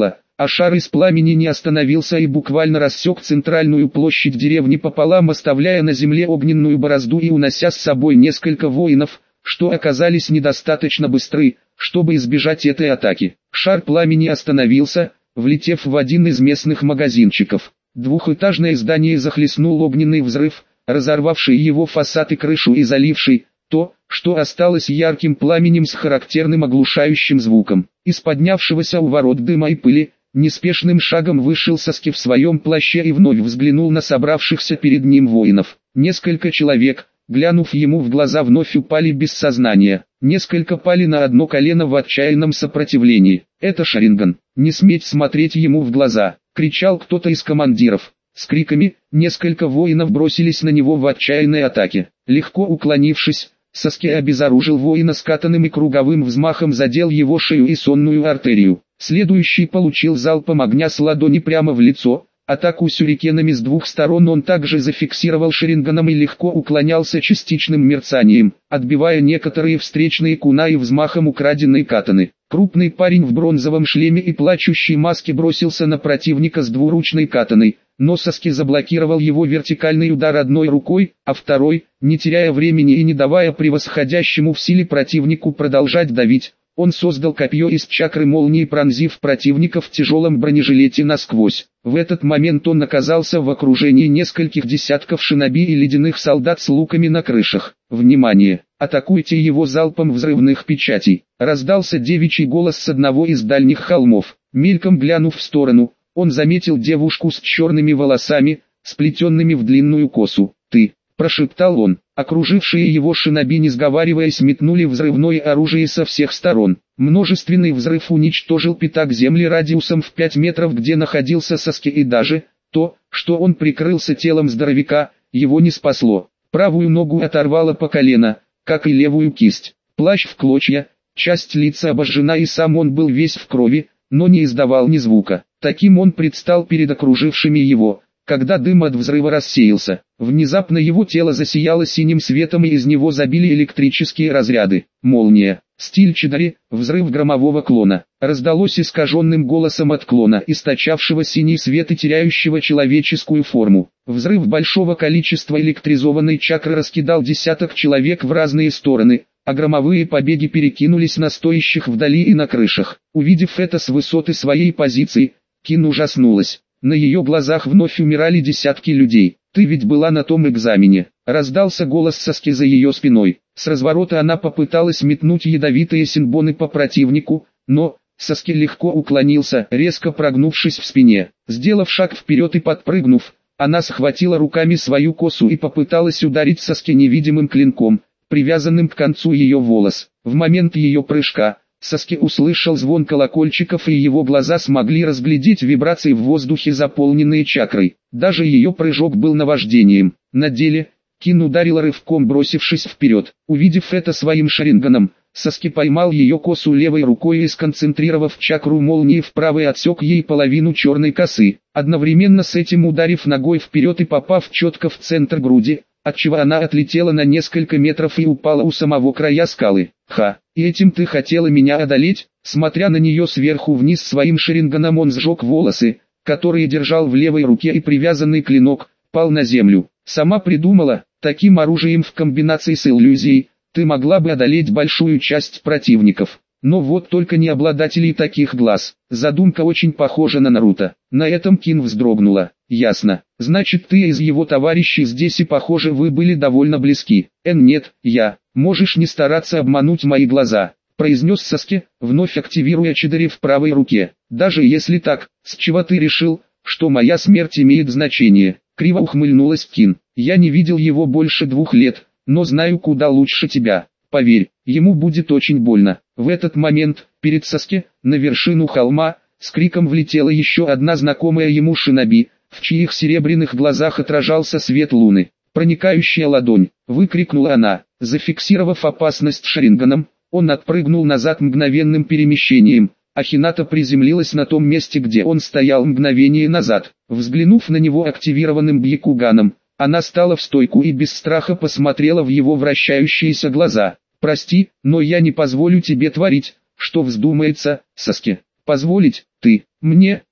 а шар из пламени не остановился и буквально рассек центральную площадь деревни пополам, оставляя на земле огненную борозду и унося с собой несколько воинов, что оказались недостаточно быстры, чтобы избежать этой атаки. Шар пламени остановился, влетев в один из местных магазинчиков. Двухэтажное здание захлестнул огненный взрыв, разорвавший его фасад и крышу и заливший то, что осталось ярким пламенем с характерным оглушающим звуком. Из поднявшегося у ворот дыма и пыли, неспешным шагом вышел Саски в своем плаще и вновь взглянул на собравшихся перед ним воинов. Несколько человек, глянув ему в глаза, вновь упали без сознания. Несколько пали на одно колено в отчаянном сопротивлении. «Это Шаринган, не сметь смотреть ему в глаза!» — кричал кто-то из командиров. С криками, несколько воинов бросились на него в отчаянной атаке. Легко уклонившись, Саски обезоружил воина скатанным и круговым взмахом задел его шею и сонную артерию. Следующий получил залпом огня с ладони прямо в лицо. Атаку сюрикенами с двух сторон он также зафиксировал Шаринганом и легко уклонялся частичным мерцанием, отбивая некоторые встречные кунаи взмахом украденной катаны. Крупный парень в бронзовом шлеме и плачущей маске бросился на противника с двуручной катаной, но Саски заблокировал его вертикальный удар одной рукой, а второй, не теряя времени и не давая превосходящему в силе противнику продолжать давить, он создал копье из чакры молнии, пронзив противника в тяжелом бронежилете насквозь. В этот момент он оказался в окружении нескольких десятков шиноби и ледяных солдат с луками на крышах. «Внимание! Атакуйте его залпом взрывных печатей!» Раздался девичий голос с одного из дальних холмов. Мельком глянув в сторону, он заметил девушку с черными волосами, сплетенными в длинную косу. «Ты!» – прошептал он. Окружившие его шиноби, не сговариваясь, метнули взрывное оружие со всех сторон. Множественный взрыв уничтожил пятак земли радиусом в пять метров, где находился Саски, и даже то, что он прикрылся телом здоровяка, его не спасло. Правую ногу оторвало по колено, как и левую кисть. Плащ в клочья, часть лица обожжена, и сам он был весь в крови, но не издавал ни звука. Таким он предстал перед окружившими его, когда дым от взрыва рассеялся. Внезапно его тело засияло синим светом, и из него забили электрические разряды. Молния. Стиль Чидари, взрыв громового клона. Раздалось искаженным голосом от клона, источавшего синий свет и теряющего человеческую форму. Взрыв большого количества электризованной чакры раскидал десяток человек в разные стороны, а громовые побеги перекинулись на стоящих вдали и на крышах. Увидев это с высоты своей позиции, Кин ужаснулась. На ее глазах вновь умирали десятки людей. «Ты ведь была на том экзамене», — раздался голос Саски за ее спиной. С разворота она попыталась метнуть ядовитые синбоны по противнику, но Саски легко уклонился, резко прогнувшись в спине. Сделав шаг вперед и подпрыгнув, она схватила руками свою косу и попыталась ударить Саски невидимым клинком, привязанным к концу ее волос. В момент ее прыжка Саски услышал звон колокольчиков, и его глаза смогли разглядеть вибрации в воздухе, заполненные чакрой. Даже ее прыжок был наваждением. На деле, Кин ударил рывком, бросившись вперед. Увидев это своим шаринганом, Саски поймал ее косу левой рукой и, сконцентрировав чакру молнии в правой, отсек ей половину черной косы, одновременно с этим ударив ногой вперед и попав четко в центр груди, отчего она отлетела на несколько метров и упала у самого края скалы. «Ха, и этим ты хотела меня одолеть?» Смотря на нее сверху вниз своим шаринганом, он сжег волосы, которые держал в левой руке, и привязанный клинок пал на землю. «Сама придумала, таким оружием в комбинации с иллюзией ты могла бы одолеть большую часть противников. Но вот только не обладателей таких глаз». Задумка очень похожа на Наруто. На этом Кин вздрогнула. «Ясно. Значит, ты из его товарищей здесь, и похоже, вы были довольно близки». «Эн, нет, я. Можешь не стараться обмануть мои глаза», — произнес Саски, вновь активируя Чидари в правой руке. «Даже если так, с чего ты решил, что моя смерть имеет значение?» Криво ухмыльнулась Кин. «Я не видел его больше двух лет, но знаю куда лучше тебя. Поверь, ему будет очень больно». В этот момент, перед Саски, на вершину холма, с криком влетела еще одна знакомая ему шиноби, в чьих серебряных глазах отражался свет луны. «Проникающая ладонь!» — выкрикнула она. Зафиксировав опасность шаринганом, он отпрыгнул назад мгновенным перемещением, а Хината приземлилась на том месте, где он стоял мгновение назад. Взглянув на него активированным бьякуганом, она стала в стойку и без страха посмотрела в его вращающиеся глаза. «Прости, но я не позволю тебе творить, что вздумается, Саски». «Позволить? Ты? Мне?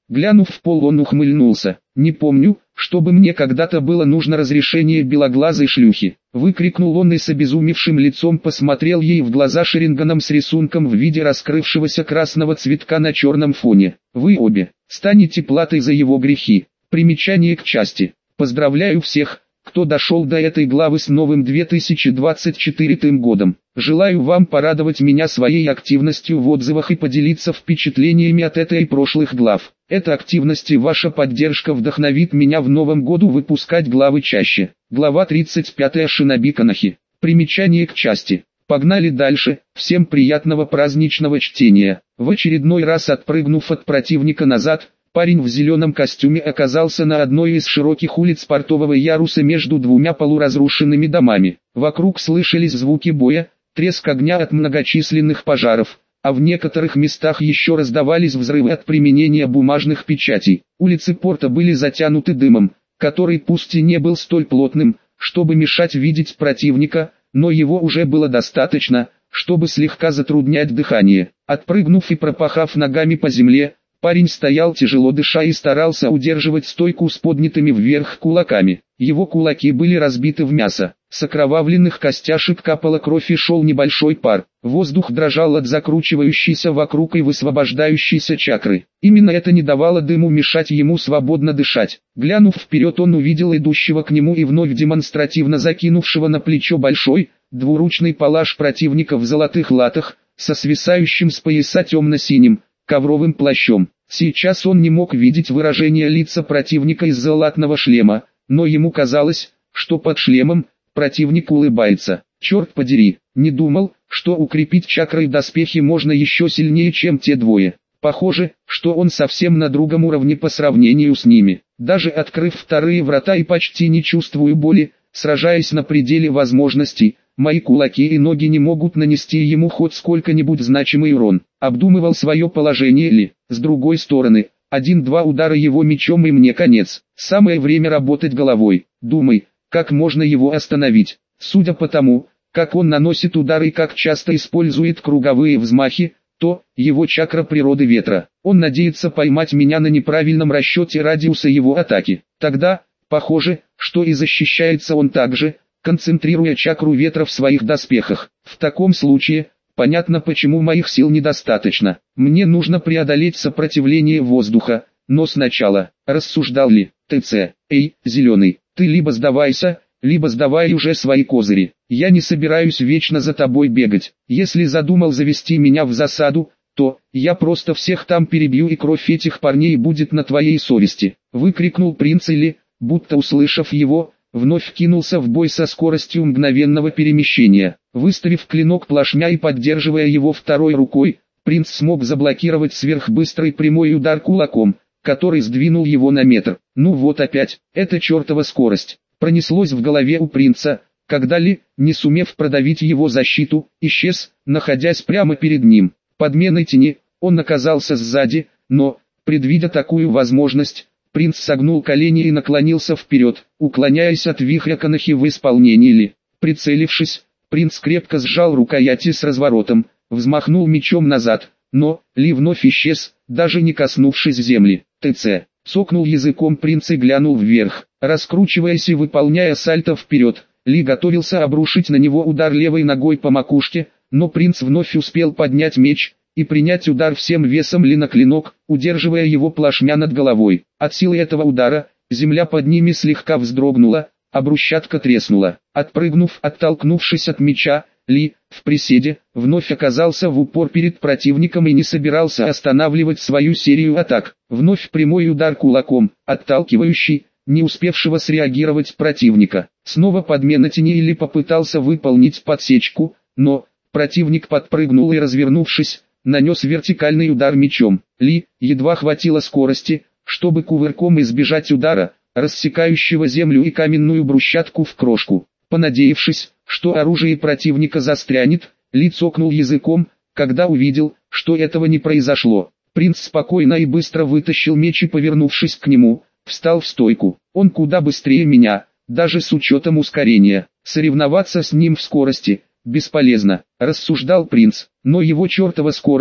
Глянув в пол, он ухмыльнулся. «Не помню, чтобы мне когда-то было нужно разрешение белоглазой шлюхи», — выкрикнул он и с обезумевшим лицом посмотрел ей в глаза шерингоном с рисунком в виде раскрывшегося красного цветка на черном фоне. «Вы обе станете платой за его грехи». Примечание к части. Поздравляю всех, кто дошел до этой главы с новым две тысячи двадцать четвёртым годом. Желаю вам порадовать меня своей активностью в отзывах и поделиться впечатлениями от этой и прошлых глав. Эта активность и ваша поддержка вдохновит меня в новом году выпускать главы чаще. Глава тридцать пять. Шиноби Канахи. Примечание к части. Погнали дальше. Всем приятного праздничного чтения. В очередной раз отпрыгнув от противника назад, парень в зеленом костюме оказался на одной из широких улиц портового яруса между двумя полуразрушенными домами. Вокруг слышались звуки боя, треск огня от многочисленных пожаров, а в некоторых местах еще раздавались взрывы от применения бумажных печатей. Улицы порта были затянуты дымом, который пусть и не был столь плотным, чтобы мешать видеть противника, но его уже было достаточно, чтобы слегка затруднять дыхание. Отпрыгнув и пропахав ногами по земле, парень стоял тяжело дыша и старался удерживать стойку с поднятыми вверх кулаками. Его кулаки были разбиты в мясо, с окровавленных костяшек капала кровь и шел небольшой пар. Воздух дрожал от закручивающейся вокруг и высвобождающейся чакры. Именно это не давало дыму мешать ему свободно дышать. Глянув вперед, он увидел идущего к нему и вновь демонстративно закинувшего на плечо большой, двуручный палаш противника в золотых латах, со свисающим с пояса темно-синим ковровым плащом. Сейчас он не мог видеть выражение лица противника из-за латного шлема, но ему казалось, что под шлемом противник улыбается. Черт подери, не думал, что укрепить чакрой доспехи можно еще сильнее, чем те двое. Похоже, что он совсем на другом уровне по сравнению с ними. Даже открыв вторые врата и почти не чувствую боли, сражаясь на пределе возможностей, мои кулаки и ноги не могут нанести ему хоть сколько-нибудь значимый урон. Обдумывал свое положение ли. С другой стороны, один-два удара его мечом и мне конец. Самое время работать головой. Думай, как можно его остановить. Судя по тому, как он наносит удары и как часто использует круговые взмахи, то его чакра природы ветра. Он надеется поймать меня на неправильном расчете радиуса его атаки. Тогда, похоже, что и защищается он так же, концентрируя чакру ветра в своих доспехах. В таком случае, понятно, почему моих сил недостаточно. Мне нужно преодолеть сопротивление воздуха, но сначала, рассуждал ли, ТЦ, эй, зеленый, ты либо сдавайся, либо сдавай уже свои козыри. Я не собираюсь вечно за тобой бегать. Если задумал завести меня в засаду, то я просто всех там перебью, и кровь этих парней будет на твоей совести. Выкрикнул принц или, будто услышав его, вновь кинулся в бой со скоростью мгновенного перемещения. Выставив клинок плашмя и поддерживая его второй рукой, принц смог заблокировать сверхбыстрый прямой удар кулаком, который сдвинул его на метр. Ну вот опять, это чертова скорость. Пронеслось в голове у принца, когда Ли, не сумев продавить его защиту, исчез, находясь прямо перед ним. Подменой тени, он оказался сзади, но, предвидя такую возможность, принц согнул колени и наклонился вперед, уклоняясь от вихря Канахи в исполнении Ли. Прицелившись, принц крепко сжал рукояти с разворотом, взмахнул мечом назад, но Ли вновь исчез, даже не коснувшись земли. ТЦ. Цокнул языком принц и глянул вверх. Раскручиваясь и выполняя сальто вперед, Ли готовился обрушить на него удар левой ногой по макушке, но принц вновь успел поднять меч и принять удар всем весом Ли на клинок, удерживая его плашмя над головой. От силы этого удара, земля под ними слегка вздрогнула, а брусчатка треснула. Отпрыгнув, оттолкнувшись от меча, Ли, в приседе, вновь оказался в упор перед противником и не собирался останавливать свою серию атак. Вновь прямой удар кулаком, отталкивающий, не успевшего среагировать противника. Снова подмена тени или попытался выполнить подсечку, но противник подпрыгнул и, развернувшись, нанес вертикальный удар мечом. Ли едва хватило скорости, чтобы кувырком избежать удара, рассекающего землю и каменную брусчатку в крошку. Понадеявшись, что оружие противника застрянет, Ли цокнул языком, когда увидел, что этого не произошло. Принц спокойно и быстро вытащил меч и, повернувшись к нему, встал в стойку. Он куда быстрее меня, даже с учетом ускорения. Соревноваться с ним в скорости бесполезно, рассуждал принц, но его чертова скорость,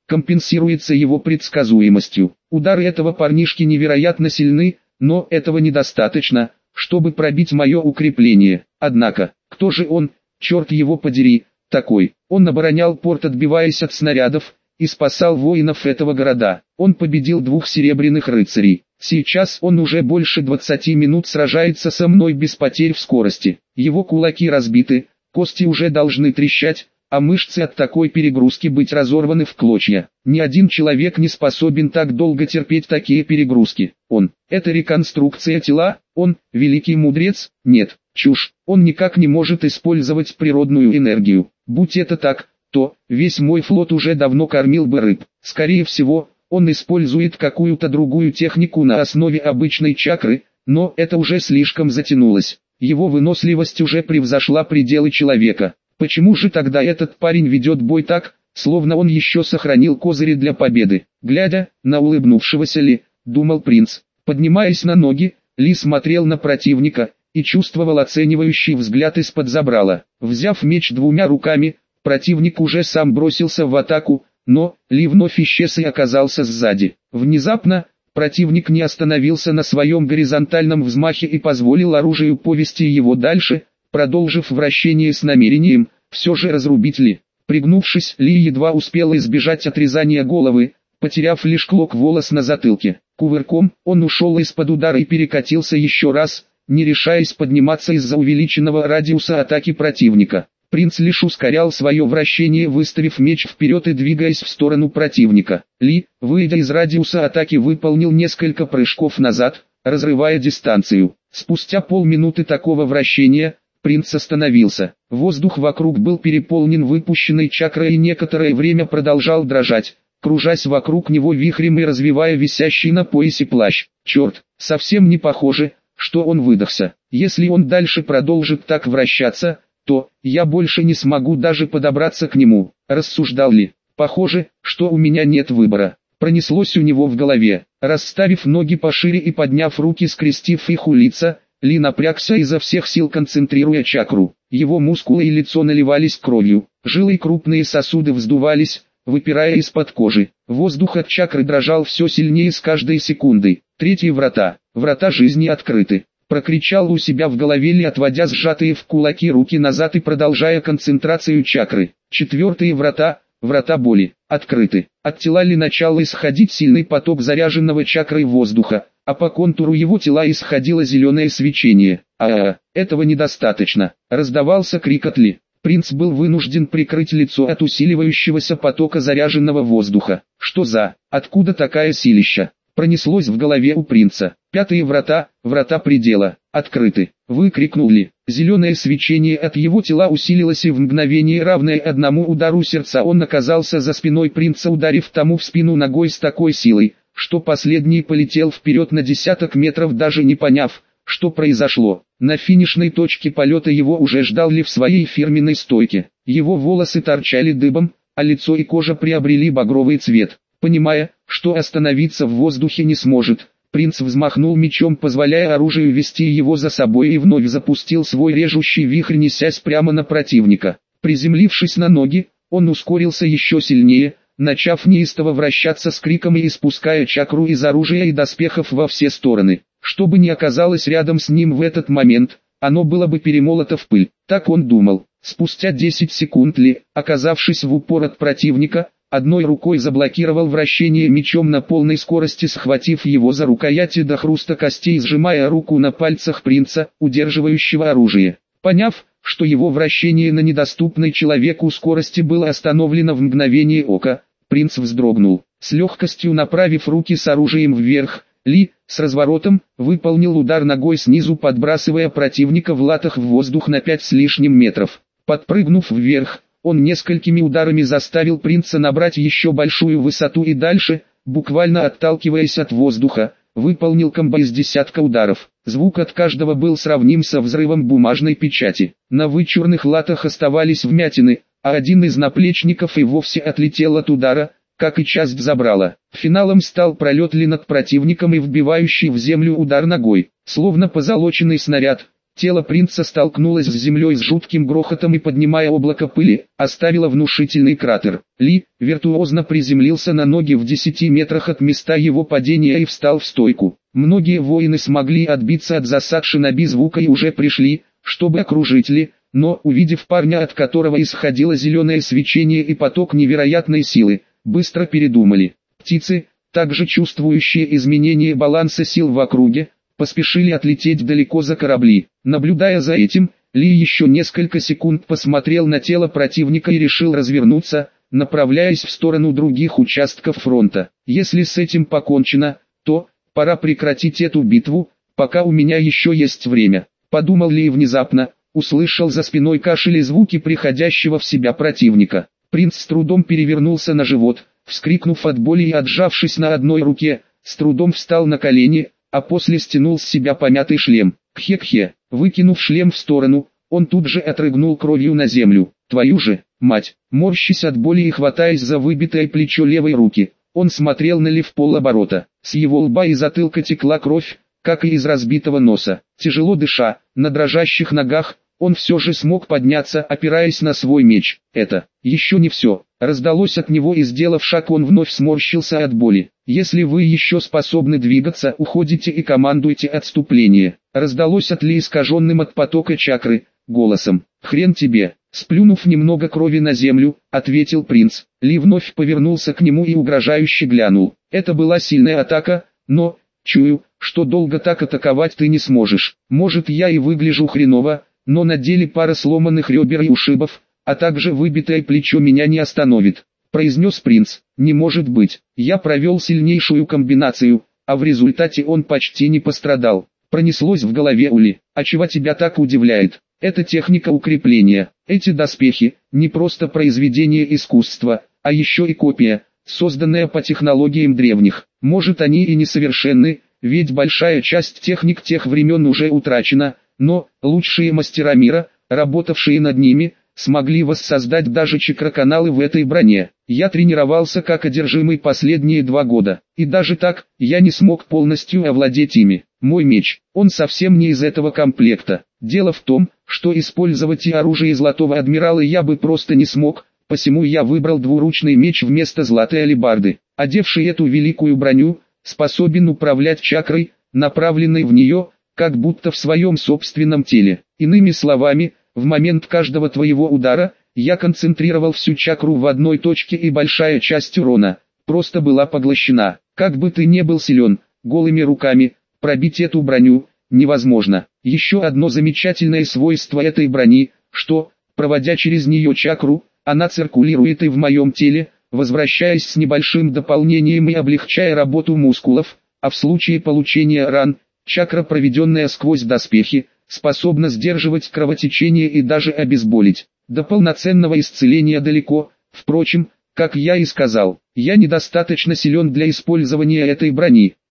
компенсируется его предсказуемостью. Удары этого парнишки невероятно сильны, но этого недостаточно, чтобы пробить мое укрепление. Однако, кто же он, черт его подери, такой? Он оборонял порт, отбиваясь от снарядов, и спасал воинов этого города. Он победил двух серебряных рыцарей. Сейчас он уже больше двадцати минут сражается со мной без потерь в скорости. Его кулаки разбиты, кости уже должны трещать, а мышцы от такой перегрузки быть разорваны в клочья. Ни один человек не способен так долго терпеть такие перегрузки. Он – это реконструкция тела, он – великий мудрец? Нет, чушь. Он никак не может использовать природную энергию. Будь это так, то весь мой флот уже давно кормил бы рыб. Скорее всего, он использует какую-то другую технику на основе обычной чакры, но это уже слишком затянулось. Его выносливость уже превзошла пределы человека. Почему же тогда этот парень ведет бой так, словно он еще сохранил козыри для победы? Глядя на улыбнувшегося Ли, думал принц. Поднимаясь на ноги, Ли смотрел на противника и чувствовал оценивающий взгляд из-под забрала. Взяв меч двумя руками, противник уже сам бросился в атаку, но Ли вновь исчез и оказался сзади. Внезапно, противник не остановился на своем горизонтальном взмахе и позволил оружию повести его дальше, продолжив вращение с намерением, все же разрубить Ли. Пригнувшись, Ли едва успел избежать отрезания головы, потеряв лишь клок волос на затылке. Кувырком, он ушел из-под удара и перекатился еще раз, не решаясь подниматься из-за увеличенного радиуса атаки противника. Принц лишь ускорял свое вращение, выставив меч вперед и двигаясь в сторону противника. Ли, выйдя из радиуса атаки, выполнил несколько прыжков назад, разрывая дистанцию. Спустя полминуты такого вращения, принц остановился. Воздух вокруг был переполнен выпущенной чакрой и некоторое время продолжал дрожать, кружась вокруг него вихрем и развивая висящий на поясе плащ. Черт, совсем не похоже, что он выдохся. Если он дальше продолжит так вращаться, то я больше не смогу даже подобраться к нему, рассуждал Ли. Похоже, что у меня нет выбора. Пронеслось у него в голове. Расставив ноги пошире и подняв руки, скрестив их у лица, Ли напрягся изо всех сил, концентрируя чакру. Его мускулы и лицо наливались кровью, жилы и крупные сосуды вздувались, выпирая из-под кожи. Воздух от чакры дрожал все сильнее с каждой секундой. Третьи врата, врата жизни открыты. Прокричал у себя в голове Ли, отводя сжатые в кулаки руки назад и продолжая концентрацию чакры. Четвертые врата, врата боли, открыты. От тела Ли начал исходить сильный поток заряженного чакрой воздуха, а по контуру его тела исходило зеленое свечение. А-а-а, этого недостаточно. Раздавался крик от Ли. Принц был вынужден прикрыть лицо от усиливающегося потока заряженного воздуха. Что за, откуда такая силища? Пронеслось в голове у принца. Пятые врата, врата предела, открыты. Выкрикнул Ли. Зеленое свечение от его тела усилилось, и в мгновение, равное одному удару сердца, он оказался за спиной принца, ударив тому в спину ногой с такой силой, что последний полетел вперед на десяток метров, даже не поняв, что произошло. На финишной точке полета его уже ждал Ли в своей фирменной стойке. Его волосы торчали дыбом, а лицо и кожа приобрели багровый цвет. Понимая, что остановиться в воздухе не сможет, принц взмахнул мечом, позволяя оружию вести его за собой, и вновь запустил свой режущий вихрь, несясь прямо на противника. Приземлившись на ноги, он ускорился еще сильнее, начав неистово вращаться с криком и испуская чакру из оружия и доспехов во все стороны. Что бы ни оказалось рядом с ним в этот момент, оно было бы перемолото в пыль. Так он думал. Спустя десять секунд Ли, оказавшись в упор от противника, одной рукой заблокировал вращение мечом на полной скорости, схватив его за рукояти до хруста костей, сжимая руку на пальцах принца, удерживающего оружие. Поняв, что его вращение на недоступной человеку скорости было остановлено в мгновение ока, принц вздрогнул. С легкостью направив руки с оружием вверх, Ли, с разворотом, выполнил удар ногой снизу, подбрасывая противника в латах в воздух на пять с лишним метров. Подпрыгнув вверх, он несколькими ударами заставил принца набрать еще большую высоту и дальше, буквально отталкиваясь от воздуха, выполнил комбо из десятка ударов. Звук от каждого был сравним со взрывом бумажной печати. На вычурных латах оставались вмятины, а один из наплечников и вовсе отлетел от удара, как и часть забрала. Финалом стал пролет Ли над противником и вбивающий в землю удар ногой. Словно позолоченный снаряд, Тело принца столкнулось с землей с жутким грохотом и, поднимая облако пыли, оставило внушительный кратер. Ли виртуозно приземлился на ноги в десяти метрах от места его падения и встал в стойку. Многие воины смогли отбиться от засад шиноби звука и уже пришли, чтобы окружить Ли, но, увидев парня, от которого исходило зеленое свечение и поток невероятной силы, быстро передумали. Птицы, также чувствующие изменение баланса сил в округе, поспешили отлететь далеко за корабли. Наблюдая за этим, Ли еще несколько секунд посмотрел на тело противника и решил развернуться, направляясь в сторону других участков фронта. Если с этим покончено, то пора прекратить эту битву, пока у меня еще есть время. Подумал Ли и внезапно услышал за спиной кашель и звуки приходящего в себя противника. Принц с трудом перевернулся на живот, вскрикнув от боли и отжавшись на одной руке, с трудом встал на колени, а после стянул с себя помятый шлем. Кхе-кхе, выкинув шлем в сторону, он тут же отрыгнул кровью на землю. Твою же, мать, морщась от боли и хватаясь за выбитое плечо левой руки, он смотрел на Ли в полоборота. С его лба и затылка текла кровь, как и из разбитого носа. Тяжело дыша, на дрожащих ногах, он все же смог подняться, опираясь на свой меч. Это еще не все. Раздалось от него и, сделав шаг, он вновь сморщился от боли. Если вы еще способны двигаться, уходите и командуйте отступление. Раздалось от Ли искаженным от потока чакры голосом. Хрен тебе. Сплюнув немного крови на землю, ответил принц. Ли вновь повернулся к нему и угрожающе глянул. Это была сильная атака, но, чую, что долго так атаковать ты не сможешь. Может, я и выгляжу хреново, но на деле пара сломанных ребер и ушибов, а также выбитое плечо меня не остановит, произнес принц. Не может быть, я провел сильнейшую комбинацию, а в результате он почти не пострадал. Пронеслось в голове у Ли. А чего тебя так удивляет? Это техника укрепления. Эти доспехи не просто произведение искусства, а еще и копия, созданная по технологиям древних. Может, они и несовершенны, ведь большая часть техник тех времен уже утрачена, но лучшие мастера мира, работавшие над ними, смогли воссоздать даже чакроканалы в этой броне. Я тренировался как одержимый последние два года, и даже так, я не смог полностью овладеть ими. Мой меч, он совсем не из этого комплекта. Дело в том, что использовать и оружие Золотого Адмирала я бы просто не смог, посему я выбрал двуручный меч вместо золотой алебарды. Одевший эту великую броню, способен управлять чакрой, направленной в нее, как будто в своем собственном теле. Иными словами, в момент каждого твоего удара, я концентрировал всю чакру в одной точке, и большая часть урона просто была поглощена. Как бы ты ни был силен, голыми руками пробить эту броню невозможно. Еще одно замечательное свойство этой брони, что, проводя через нее чакру, она циркулирует и в моем теле, возвращаясь с небольшим дополнением и облегчая работу мускулов, а в случае получения ран, чакра, проведенная сквозь доспехи, способна сдерживать кровотечение и даже обезболить. До полноценного исцеления далеко. Впрочем, как я и сказал, я недостаточно силен для использования этой брони.